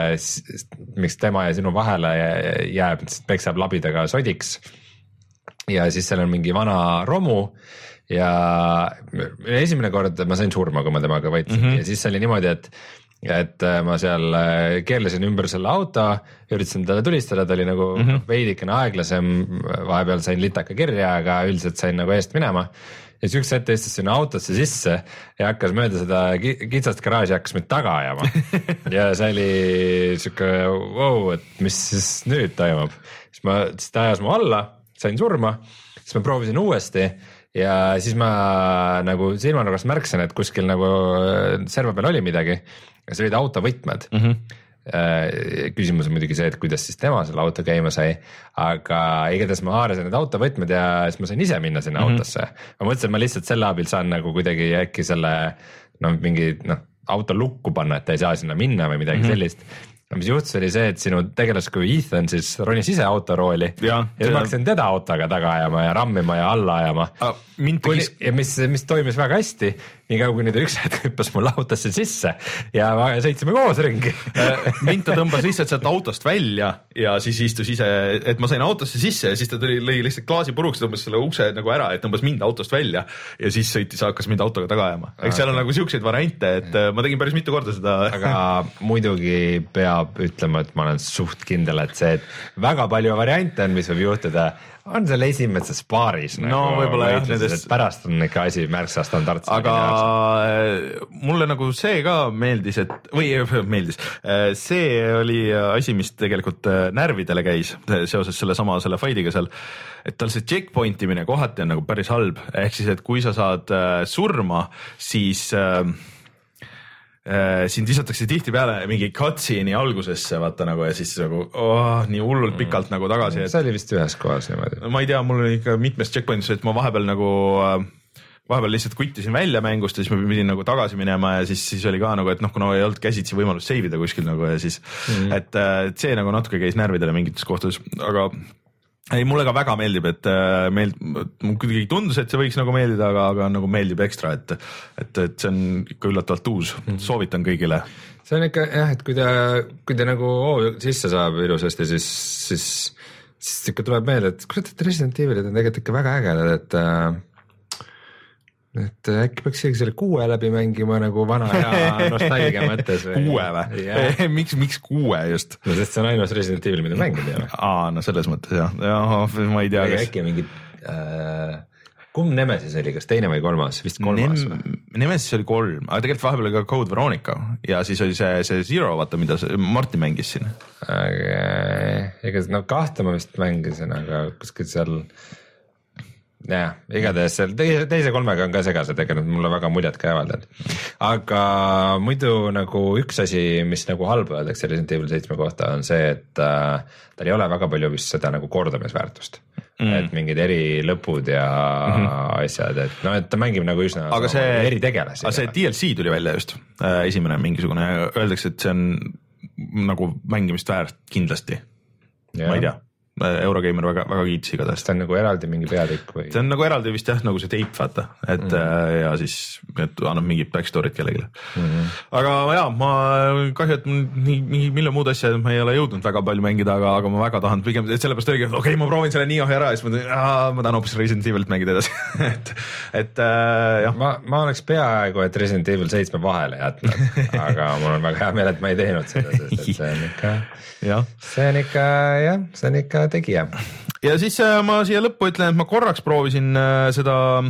mis tema ja sinu vahele jääb, peksab labi taga sodiks ja siis seal on mingi vana romu ja esimene kord ma sain surma, kui ma temaga võitsin mm -hmm. ja siis oli niimoodi, et et ma seal keerlesin ümber selle auto, üritasin talle tulistada, ta oli nagu mm -hmm. veidikene aeglasem, vahepeal sain litaka kirja, aga üldiselt sain nagu eest minema. Ja siis üks hetk tõstis sinna autosse sisse ja hakkas mööda seda kitsast garaaži hakkas mind taga ajama. ja see oli siuke, wow, et mis siis nüüd toimub. Siis, ma, siis ta ajas mu alla, sain surma, siis ma proovisin uuesti ja siis ma nagu silmanurgast märkasin, et kuskil nagu serva peal oli midagi. Ja see olid autovõtmed mm. -hmm. Küsimus on muidugi see, et kuidas siis tema selle auto käima sai, aga igatahes ma haarasin need autovõtmed ja siis ma sain ise minna sinna mm -hmm. autosse. Ma mõtlesin, et ma lihtsalt selle abil saan nagu kuidagi äkki selle no mingi noh, auto lukku panna, et ta ei saa sinna minna või midagi mm -hmm. sellist. Mis juhtus oli see, et sinu tegelaskuju Ethan siis ronis ise autorooli ja, ja ma hakkasin teda autoga taga ajama ja rammima ja alla ajama. Kuni, ja mis, mis toimis väga hästi, nii kaua kuni ta üks hetk hüppas mulle autosse sisse ja sõitsime koos ringi. Mind ta tõmbas lihtsalt sealt autost välja ja siis istus ise, et ma sain autosse sisse ja siis ta tuli, lõi lihtsalt klaasi puruks, tõmbas selle ukse nagu ära, et tõmbas mind autost välja ja siis sõitis, hakkas mind autoga taga ajama. Eks seal on nagu siukseid variante, et ma tegin päris mitu korda seda. Aga muidugi peab ütlema, et ma olen suht kindel, et see, et väga palju variante on, mis võib juhtuda, on seal esimeses paaris. No nagu, võib-olla jah, nendest. Pärast on ikka asi märksa standardselt. Aga mulle nagu see ka meeldis, et või meeldis, see oli asi, mis tegelikult närvidele käis seoses selle sama, selle fight'iga seal, et tal see checkpoint imine kohati on nagu päris halb, ehk siis, et kui sa saad surma, siis sind visatakse tihtipeale mingi cutscene'i algusesse vaata nagu ja siis nagu oh, nii hullult pikalt mm. nagu tagasi. Et... see oli vist ühes kohas niimoodi. ma ei tea, mul oli ikka mitmes checkpointis, et ma vahepeal nagu vahepeal lihtsalt kuttisin välja mängust ja siis ma pidin nagu tagasi minema ja siis, siis oli ka nagu, et noh, kuna ei olnud käsitsi võimalust save ida kuskil nagu ja siis mm. et, et see nagu natuke käis närvidele mingites kohtades, aga ei, mulle ka väga meeldib, et meeld, mul kuidagi tundus, et see võiks nagu meeldida, aga, aga nagu meeldib ekstra, et, et, et see on ikka üllatavalt uus, soovitan kõigile. See on ikka jah, et kui ta, kui ta nagu oo, sisse saab ilusasti, siis, siis, siis ikka tuleb meelde, et kurat, et Resident Evilid on tegelikult ikka väga ägedad, et et äkki peaks isegi selle kuue läbi mängima nagu vana ja nostalgia mõttes või? Kuue või? miks, miks kuue just? No sest see on ainus Resident Evil, mida mängida ei ole. Aa, no selles mõttes jah, jah, ma ei tea. Äkki mingid äh, kumb Nemesis oli, kas teine või kolmas, vist kolmas Nem, või? Nemesis oli kolm, aga tegelikult vahepeal oli ka Code Veronica ja siis oli see, see Zero, vaata mida see Martin mängis siin. Ega no kahte ma vist mängisin, aga kuskil seal jah, igatahes seal teise, teise kolmega on ka segase tegelenud, mulle väga muljet ka jäävad. Aga muidu nagu üks asi, mis nagu halba öeldakse Resident Evil seitsme kohta on see, et äh, tal ei ole väga palju vist seda nagu kordamisväärtust. Mm. Et mingid eri lõpud ja mm-hmm. asjad, et no, et ta mängib nagu üsna aga see, eri tegelasi. Aga see D L C tuli välja just, äh, esimene mingisugune, öeldakse, et see on nagu mängimist väärt kindlasti, ja. Ma ei tea. Eurogeimer väga, väga kiitis igatahes. Ta on nagu eraldi mingi peatükk või? See on nagu eraldi vist jah, nagu see teip vaata, et mm. ja siis et annab mingit backstory't kellegile. Mm. Aga jaa, ma kahju, et nii, nii mille muud asja ma ei ole jõudnud väga palju mängida, aga, aga ma väga tahan pigem, et sellepärast oligi, et okei okay,, ma proovin selle nii ohe ära ja siis ma, aa, ma tahan hoopis Resident Evilit mängida edasi. et, et äh, jah. Ma, ma oleks peaaegu, et Resident Evil seitsme vahele jätnud, aga mul on väga hea meel, et ma ei teinud seda, sest et see on ikka, ja. see on ikka, jah, see on ikka tegija. Ja siis äh, ma siia lõppu ütlen, et ma korraks proovisin äh, seda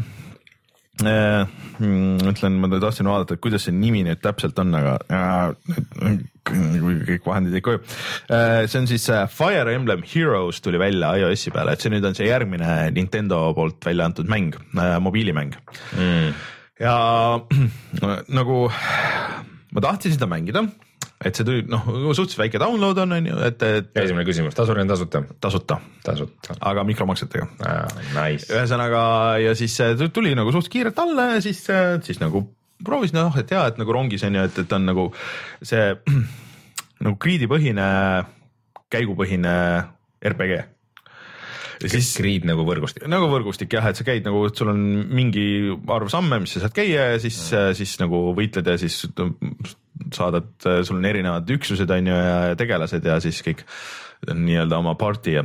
äh, ütlen, ma tahtsin vaadata, et kuidas see nimi nüüd täpselt on, aga äh, kõik vahendid ei koju. Äh, see on siis äh, Fire Emblem Heroes tuli välja iOS-i peale, et see nüüd on see järgmine Nintendo poolt välja antud mäng, äh, mobiilimäng. Mm. Ja äh, nagu ma tahtsin seda mängida, et see tuli, noh, suhteliselt väike download on, on ju, et, et... Esimene küsimus, tasuline tasuta? Tasuta. Tasuta. Aga mikromaksetega. Ah, nice. Ühesõnaga, ja siis tuli nagu suht kiirelt alla ja siis, siis nagu proovis, noh, et hea, et nagu rongis on ju, et, et on nagu see nagu kriidipõhine, käigupõhine R P G. Ja siis kriid nagu võrgustik. Nagu võrgustik jah, et sa käid nagu, et sul on mingi arv samme, mis sa saad käia ja siis, mm. siis nagu võitled ja siis saadad, sul on erinevad üksused on ju ja tegelased ja siis kõik nii-öelda oma party ja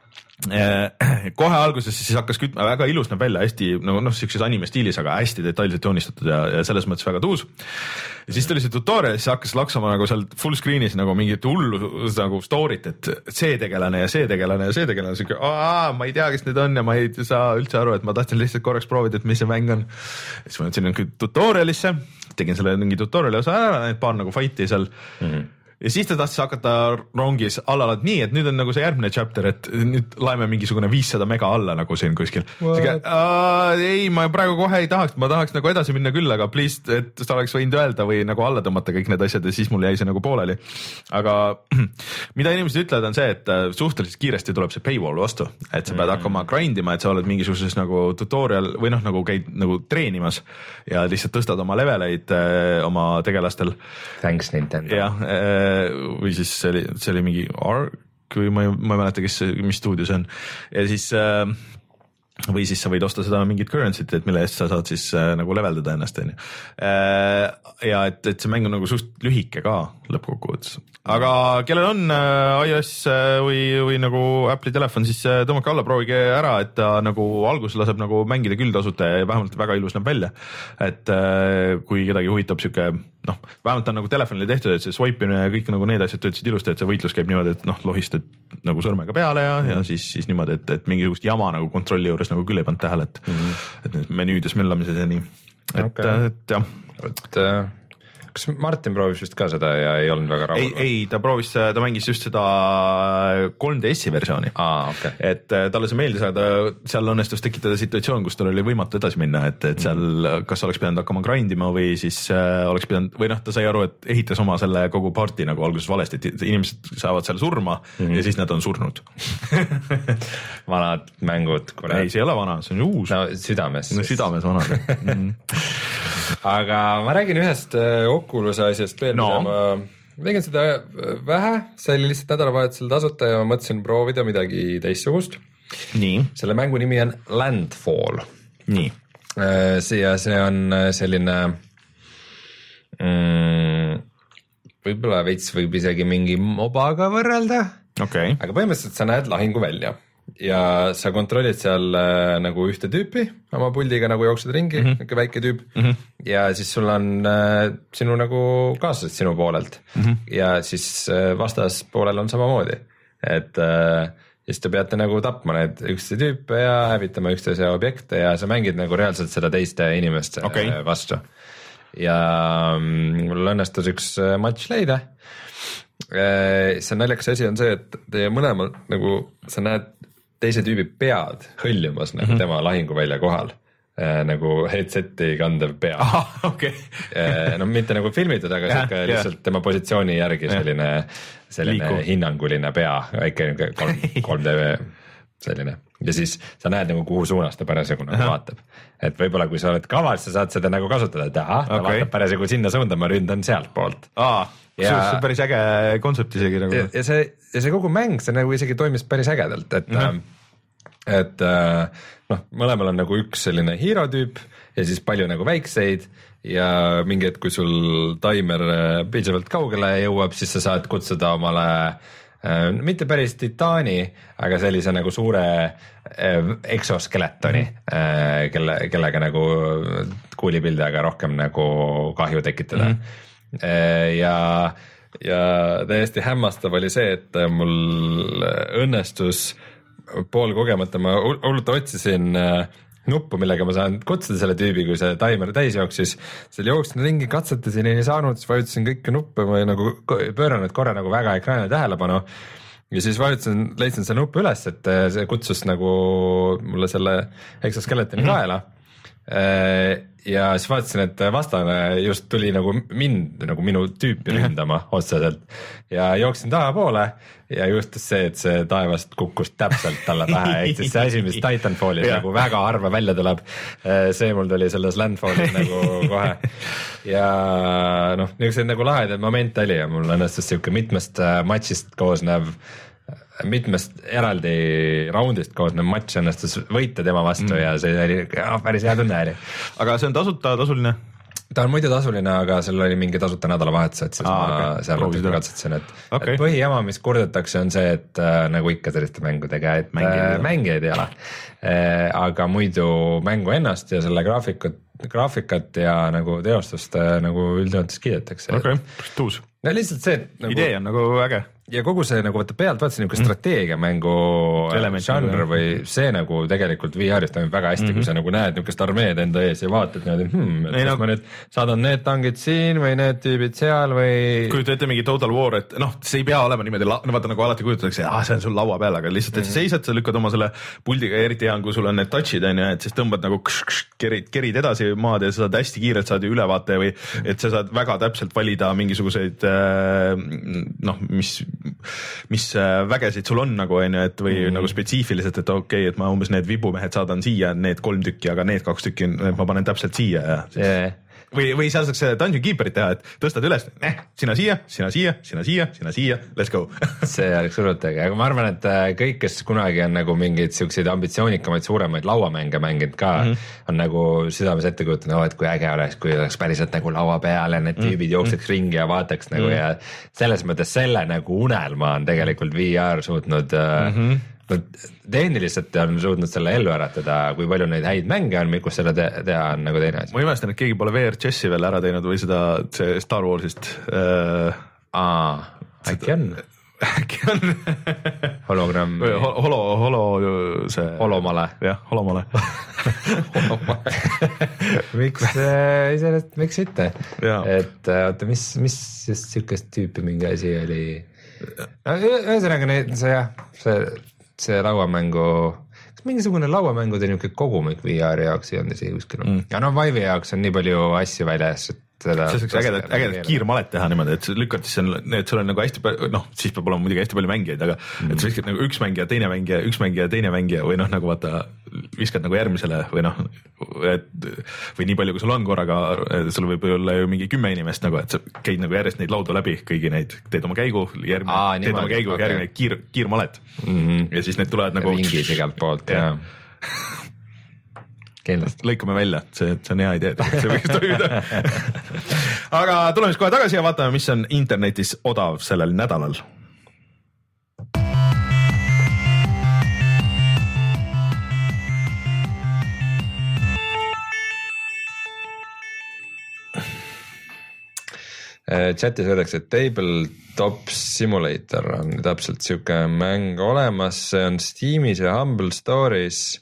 kohe alguses siis hakkas kütma, väga ilus näeb välja, hästi nagu noh, siukses anime stiilis, aga hästi detailselt joonistatud ja, ja selles mõttes väga tuus. Ja siis tuli see tutorial, siis hakkas laksama nagu seal full screen'is nagu mingit hullu nagu story't, et see tegelane ja see tegelane ja see tegelane, siuke, aa, ma ei tea, kes need on ja ma ei saa üldse aru, et ma tahtsin lihtsalt korraks proovida, et mis see mäng on. Siis ma ütlesin tutorialisse, tegin selle mingi tutoriali osa ära, need paar nagu fight'i seal. Mm-hmm. Ja siis ta tahtis hakata rongis allalad nii, et nüüd on nagu see järgmine chapter, et nüüd laeme mingisugune viissada mega alla nagu siin kuskil. Siga, ei, ma praegu kohe ei tahaks, ma tahaks nagu edasi minna küll, aga please, et sa oleks võinud öelda või nagu alla tõmmata kõik need asjad ja siis mul jäi see nagu pooleli. Aga mida inimesed ütlevad on see, et suhteliselt kiiresti tuleb see paywall vastu, et sa pead hakkama grindima, et sa oled mingisuguses nagu tutorial või noh, nagu käid nagu treenimas ja lihtsalt tõstad oma leveleid oma tegelastel. Thanks Nintendo. Jah, või siis see oli, see oli mingi Ark või ma ei, ma ei mäleta, kes, mis stuudio see on ja siis või siis sa võid osta seda mingit currency't, et mille eest sa saad siis nagu leveldada ennast on ju. Ja et, et see mäng on nagu suht lühike ka lõppkokkuvõttes. Aga kellel on iOS või, või nagu Apple'i telefon, siis tõmmake alla, proovige ära, et ta nagu alguses laseb nagu mängida küll tasuta ja vähemalt väga ilus näeb välja. Et kui kedagi huvitab siuke, noh, vähemalt on nagu telefonile tehtud, et see swipe'ine ja kõik nagu need asjad töötasid ilusti, et see võitlus käib niimoodi, et noh, lohistad nagu sõrmega peale ja, ja siis, siis niimoodi, et, et mingisugust jama nagu kontrolli juures nagu küll ei pannud tähele, et, mm-hmm. et need menüüdes möllamised ja nii. Et, okay. et jah. Et, kas Martin proovis vist ka seda ja ei olnud väga rahul? Ei, ei, ta proovis, ta mängis just seda kolm D S-i versiooni. Aa, okay. Et talle see meeldis, aga seal õnnestus tekitada situatsioon, kus tal oli võimatu edasi minna, et, et seal kas oleks pidanud hakkama grindima või siis oleks pidanud, või noh, ta sai aru, et ehitas oma selle kogu party nagu alguses valesti, et inimesed saavad seal surma mm-hmm. ja siis nad on surnud. Vanad mängud. Ei, see ei ole vana, see on uus. No südames. No südames vanad. Mm-hmm. Aga ma räägin ühest Oculus'e asjast veel, no. Ma tegin seda vähe, see oli lihtsalt nädalavahetusel tasuta ja ma mõtlesin proovida midagi teistsugust. Nii. Selle mängu nimi on Landfall. Nii. See, ja see on selline mm, võib-olla veits võib isegi mingi mobaga võrrelda. Okay. Aga põhimõtteliselt sa näed lahingu välja. Ja sa kontrollid seal äh, nagu ühte tüüpi oma puldiga nagu jooksed ringi, mm -hmm. väike tüüp mm -hmm. ja siis sul on äh, sinu nagu kaaslased sinu poolelt mm -hmm. ja siis äh, vastas poolel on samamoodi, et äh, ja siis te peate nagu tapma need üksteise tüüpe ja hävitama üksteise objekte ja sa mängid nagu reaalselt seda teiste inimeste okay. vastu. Ja mul õnnestus üks matš leida. See naljakas asi on see, et teie mõlemal nagu sa näed teise tüübi pead hõljumas nagu mm -hmm. tema lahinguvälja kohal. Nagu headseti kandev pea. Aha, okay. No mitte nagu filmitud, aga ja, siuke lihtsalt ja. tema positsiooni järgi selline, selline Liiku. hinnanguline pea, väike kolm D selline. Ja siis sa näed nagu kuhu suunas ta parasjagu nagu vaatab. Et võib-olla kui sa oled kaval, sa saad seda nagu kasutada, et aha, ta okay. vaatab parasjagu sinna suunda, ma ründan sealt poolt. Aa, ja, see on päris äge kontsept isegi nagu. Ja, ja, see, ja see kogu mäng, see nagu isegi toimis päris ägedalt, et mm-hmm. et noh, mõlemal on nagu üks selline hero tüüp ja siis palju nagu väikseid ja mingi hetk, kui sul taimer piisavalt kaugele jõuab, siis sa saad kutsuda omale äh, mitte päris titaani, aga sellise nagu suure äh, exoskeletoni mm, -hmm. äh, kelle, kellega nagu kuulipildaga rohkem nagu kahju tekitada mm. -hmm. äh, ja, ja täiesti hämmastav oli see, et mul õnnestus pool kogemata, ma hullult otsisin nuppu, millega ma saan kutsuda selle tüübi, kui see taimer täis jooksis, seal jooksin ringi, katsetasin, ei saanud, siis vajutasin kõike nuppe, ma nagu pööranud korra nagu väga ekraanile tähelepanu ja siis vajutasin, leidsin selle nupu üles, et see kutsus nagu mulle selle exoskeletoni kaela ja siis vaatasin, et vastane just tuli nagu mind, nagu minu tüüpi ründama otseselt ja jooksin tahapoole ja juhtus see, et see taevast kukkus täpselt talle pähe, ehk siis see asi, mis Titanfallis nagu väga harva välja tuleb, see mul tuli selles Landfallis nagu kohe ja noh, niisugused nagu lahedad momente oli ja mul õnnestus siuke mitmest matšist koosnev mitmest eraldi raundist koosnev matš õnnestus võita tema vastu mm. ja see oli oh, päris hea tunne oli. Aga see on tasuta, tasuline? Ta on muidu tasuline, aga seal oli mingi tasuta nädalavahetus, et siis Aa, ma okay. seal natuke katsetasin, et, okay. et põhijama, mis kurdetakse, on see, et äh, nagu ikka selliste mängudega, et mängijaid, äh, mängijaid ei ole äh,. aga muidu mängu ennast ja selle graafikut, graafikat ja nagu teostust äh, nagu üldjoontes kiidetakse. Ok, tuus. No lihtsalt see, et nagu, idee on nagu äge. Ja kogu see nagu võtta pealt vaatasin niisugune mm. strateegiamängu žanr või see nagu tegelikult V R-ist toimib väga hästi mm, -hmm. kui sa nagu näed niisugust armeed enda ees ja vaatad niimoodi, hmm, et kas no, ma nüüd saadan need tangid siin või need tüübid seal või... Kujuta ette mingi Total War, et noh, see ei pea olema niimoodi, no vaata nagu alati kujutatakse, ah, see on sul laua peal, aga lihtsalt, et sa seisad, sa lükkad oma selle puldiga, eriti hea on, kui sul on need touchid, on ju, et siis tõmbad nagu kš, kš, kerid, kerid edasi maad ja sa saad hästi kiirelt saad ju ülevaate või et sa saad väga täpselt valida mingisuguseid noh, mis mis vägesid sul on nagu on ju, et või mm. nagu spetsiifiliselt, et okei okay,, et ma umbes need vibumehed saadan siia, need kolm tükki, aga need kaks tükki ma panen täpselt siia ja siis... yeah. või, või seal saaks Dungeon Keeperit teha, et tõstad üles, eh, sina siia, sina siia, sina siia, sina siia, let's go. See oleks surult äge, aga ma arvan, et kõik, kes kunagi on nagu mingeid siukseid ambitsioonikamaid, suuremaid lauamänge mänginud ka, mm -hmm. on nagu südames ette kujutanud, no, et kui äge oleks, kui oleks päriselt nagu laua peal ja need tüübid mm -hmm. jookseks ringi ja vaataks nagu mm -hmm. ja selles mõttes selle nagu unelma on tegelikult V R suutnud mm -hmm. no, tehniliselt on suutnud selle ellu äratada, kui palju neid häid mänge on, kus seda te teha on nagu teine asi. Ma imestan, et keegi pole V R Chessi veel ära teinud või seda see Star Warsist äh, Aa, äkki on äkki on hologramm holo, holo see holomale jah, holomale miks äh, iseenesest, miks mitte et oota, mis, mis just sihukest tüüpi mingi asi oli no, ühesõnaga neid, see jah, see see lauamängu, kas mingisugune lauamängude niisugune kogumik V R jaoks ei olnud isegi kuskil mm. ja no Vive'i jaoks on nii palju asju väljas, et seda see saaks ägedat, ägedat kiirmalet teha niimoodi, et lükkad siis on, et sul on nagu hästi palju, noh, siis peab olema muidugi hästi palju mängijaid, aga mm. et sa viskad nagu üks mängija, teine mängija, üks mängija, teine mängija või noh, nagu vaata, viskad nagu järgmisele või noh, et või nii palju, kui sul on korraga, sul võib olla ju mingi kümme inimest nagu, et sa käid nagu järjest neid laudu läbi, kõigi neid, teed oma käigu, järgmine, Aa, teed oma käigu, okay. järgmine kiir, kiirmalet mm -hmm. ja siis need tulevad nagu mingid igalt poolt ja, ja. Kindlasti. Lõikame välja, see, see on hea idee, see võiks toimida. Aga tuleme siis kohe tagasi ja vaatame, mis on internetis odav sellel nädalal. chatis öeldakse, et Tabletop Simulator on täpselt siuke mäng olemas, see on Steamis ja Humble Store'is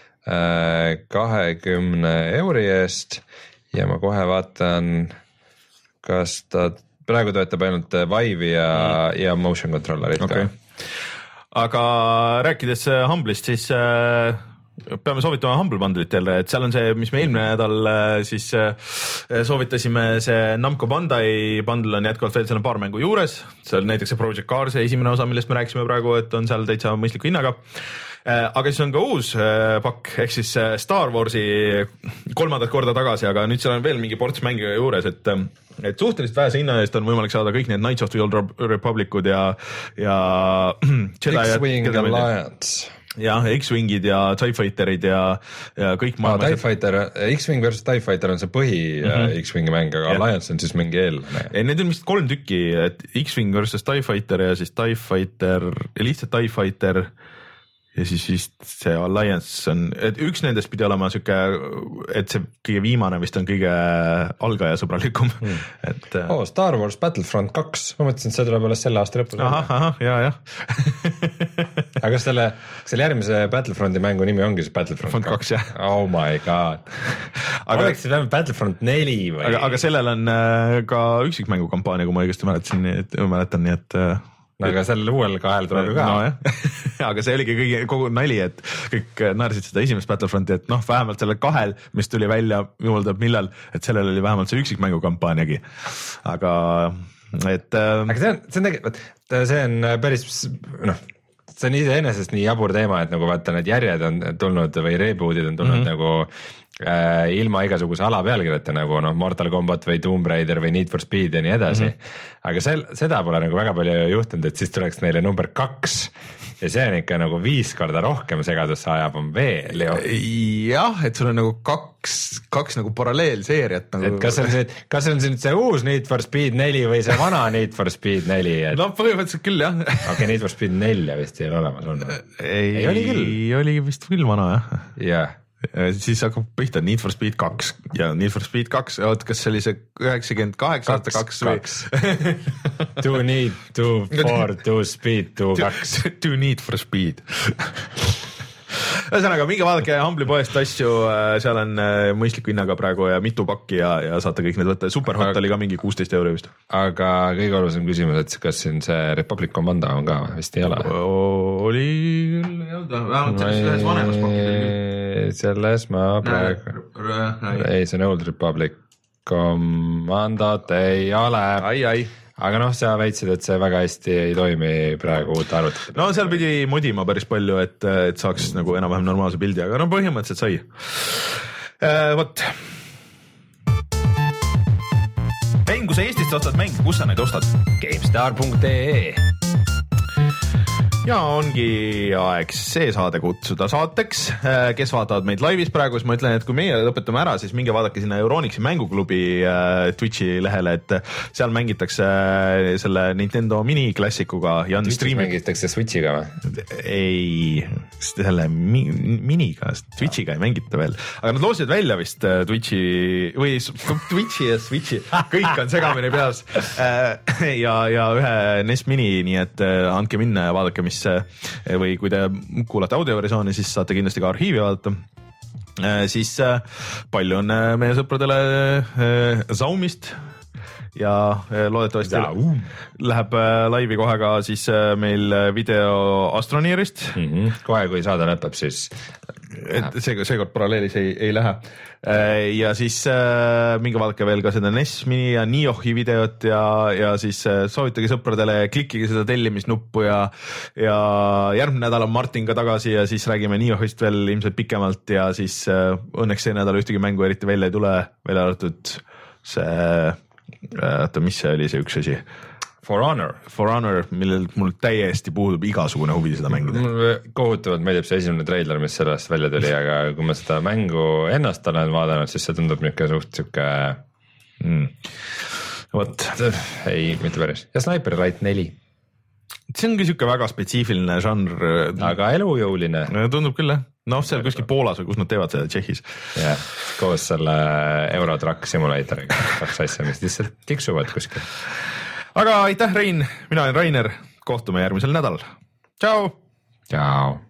kahekümne euri eest ja ma kohe vaatan, kas ta praegu töötab ainult Vive'i ja, mm. ja motion controllerit okay. ka. Aga rääkides Humble'ist, siis peame soovitama Humble Bundle'it jälle, et seal on see, mis me eelmine nädal siis soovitasime, see Namco Bandai bundle on jätkuvalt veel, seal on paar mängu juures, seal näiteks see Project Cars, esimene osa, millest me rääkisime praegu, et on seal täitsa mõistliku hinnaga. Aga siis on ka uus pakk, ehk siis Star Warsi kolmandat korda tagasi, aga nüüd seal on veel mingi ports mängiga juures, et, et suhteliselt vähese hinna eest on võimalik saada kõik need Knights of the Old Republicud ja, ja X-Wing Alliance. Jah, X-Wingid ja TIE Fighterid ja, ja kõik maailmas. Ah, TIE Fighter, X-Wing versus TIE Fighter on see põhi mm-hmm. X-Wingi mäng, aga yeah. Alliance on siis mingi eelne. Need on vist kolm tükki, et X-Wing versus TIE Fighter ja siis TIE Fighter ja lihtsalt TIE Fighter ja siis vist see Alliance on, et üks nendest pidi olema siuke, et see kõige viimane vist on kõige algajasõbralikum mm. et oh, Star Wars Battlefront kaks, ma mõtlesin, et see tuleb alles selle aasta lõpus. Ahah, ahah, jaa, jah aga kas selle, selle järgmise Battlefronti mängu nimi ongi see Battlefront kaks, jah. Oh my god. aga oleks see vähemalt Battlefront neli või? Aga, aga sellel on ka üksikmängu kampaania, kui ma õigesti mäletasin, et mäletan, nii et no aga sellel uuel kahel tuleb ju ka. No, jah. aga see oligi kõige, kogu nali, et kõik naersid seda esimest Battlefronti, et noh, vähemalt sellel kahel, mis tuli välja, jumal teab millal, et sellel oli vähemalt see üksikmängu kampaaniagi. Aga, et... Aga see on, see on tegelikult, see on päris, noh, see on iseenesest nii jabur teema, et nagu vaata, need järjed on tulnud või reboot'id on tulnud mm-hmm. nagu äh, ilma igasuguse alapealkirjata nagu noh, Mortal Kombat või Tomb Raider või Need for Speed ja nii edasi mm-hmm. aga sel, seda pole nagu väga palju juhtunud, et siis tuleks neile number kaks ja see on ikka nagu viis korda rohkem segadusse ajab on veel ju. Jah, et sul on nagu kaks, kaks nagu paralleelseeriat nagu... et kas on see, kas on see, see uus Need for Speed neli või see vana Need for Speed neli et... no põhimõtteliselt küll jah okei, Need for Speed nelja vist ei ole olemas on. ei, ei oli küll oli vist küll vana jah jah siis hakkab pihta Need for Speed kaks ja Need for Speed kaks, oot, kas see oli see üheksakümmend kaheksa aasta kaks või? Two need, two for, two speed, two kaks. Two need for speed. Ühesõnaga, minge vaadake Humble'i poest asju, seal on mõistliku hinnaga praegu ja mitu pakki ja, ja saate kõik need võtta. Superhot aga, oli ka mingi kuusteist euro vist. Aga kõige olulisem küsimus, et kas siin see Republic Commando on ka, vist ei ole? Oli küll, vähemalt selles ühes vanemas pakid oli küll. Selles ma praegu, ei, see on Old Republic Commandot ei ole. Ai, ai. Aga noh, sa väitsid, et see väga hästi ei toimi praegu uute arvutit. No seal pidi modima päris palju, et, et saaks nagu enam-vähem normaalse pildi, aga no põhimõtteliselt sai. Äh, võt. Mäng, kui sa Eestist ostad mäng, kus sa neid ostad? GameStar punkt ee ja ongi aeg see saade kutsuda saateks, kes vaatavad meid laivis praegu, siis ma ütlen, et kui meie lõpetame ära, siis minge vaadake sinna Euronixi mänguklubi Twitchi lehele, et seal mängitakse selle Nintendo miniklassikuga ja on streaming. Mängitakse Switchiga või? Ei, selle mi miniga, Twitchiga ei mängita veel, aga nad loosivad välja vist Twitchi või Twitchi ja Switchi, kõik on segamini peas ja, ja ühe N E S mini, nii et andke minna ja vaadake, mis või kui te kuulate audioversiooni, siis saate kindlasti ka arhiivi vaadata. Siis palju on meie sõpradele Zaumist ja loodetavasti Zaum. Läheb laivi kohe ka siis meil video Astroneerist. Mm-hmm. Kohe, kui saade lõpeb, siis et see, seekord paralleelis ei, ei lähe. Ja siis äh, minge vaadake veel ka seda N E S mini ja Niohi videot ja, ja siis äh, soovitage sõpradele, klikkige seda tellimisnuppu ja, ja järgmine nädal on Martin ka tagasi ja siis räägime Niohist veel ilmselt pikemalt ja siis äh, õnneks see nädal ühtegi mängu eriti välja ei tule, välja arvatud see, oota, mis see oli see üks asi? For Honor. For Honor, millel mul täiesti puudub igasugune huvi seda mängida. Kohutavalt meeldib see esimene treiler, mis sellest välja tuli, aga kui ma seda mängu ennast olen vaadanud, siis see tundub niisugune suht siuke mm. Vot. Ei, mitte päris. Ja Sniper Elite neli. See ongi siuke väga spetsiifiline žanr. Aga elujõuline. Tundub küll, jah. noh, seal kuskil Poolas või kus nad teevad seda Tšehhis. jah, koos selle Eurotruck simulatoriga, kaks asja, mis lihtsalt tiksuvad kuskil. aga aitäh, Rein, mina olen Rainer, kohtume järgmisel nädalal. Tšau. Tšau.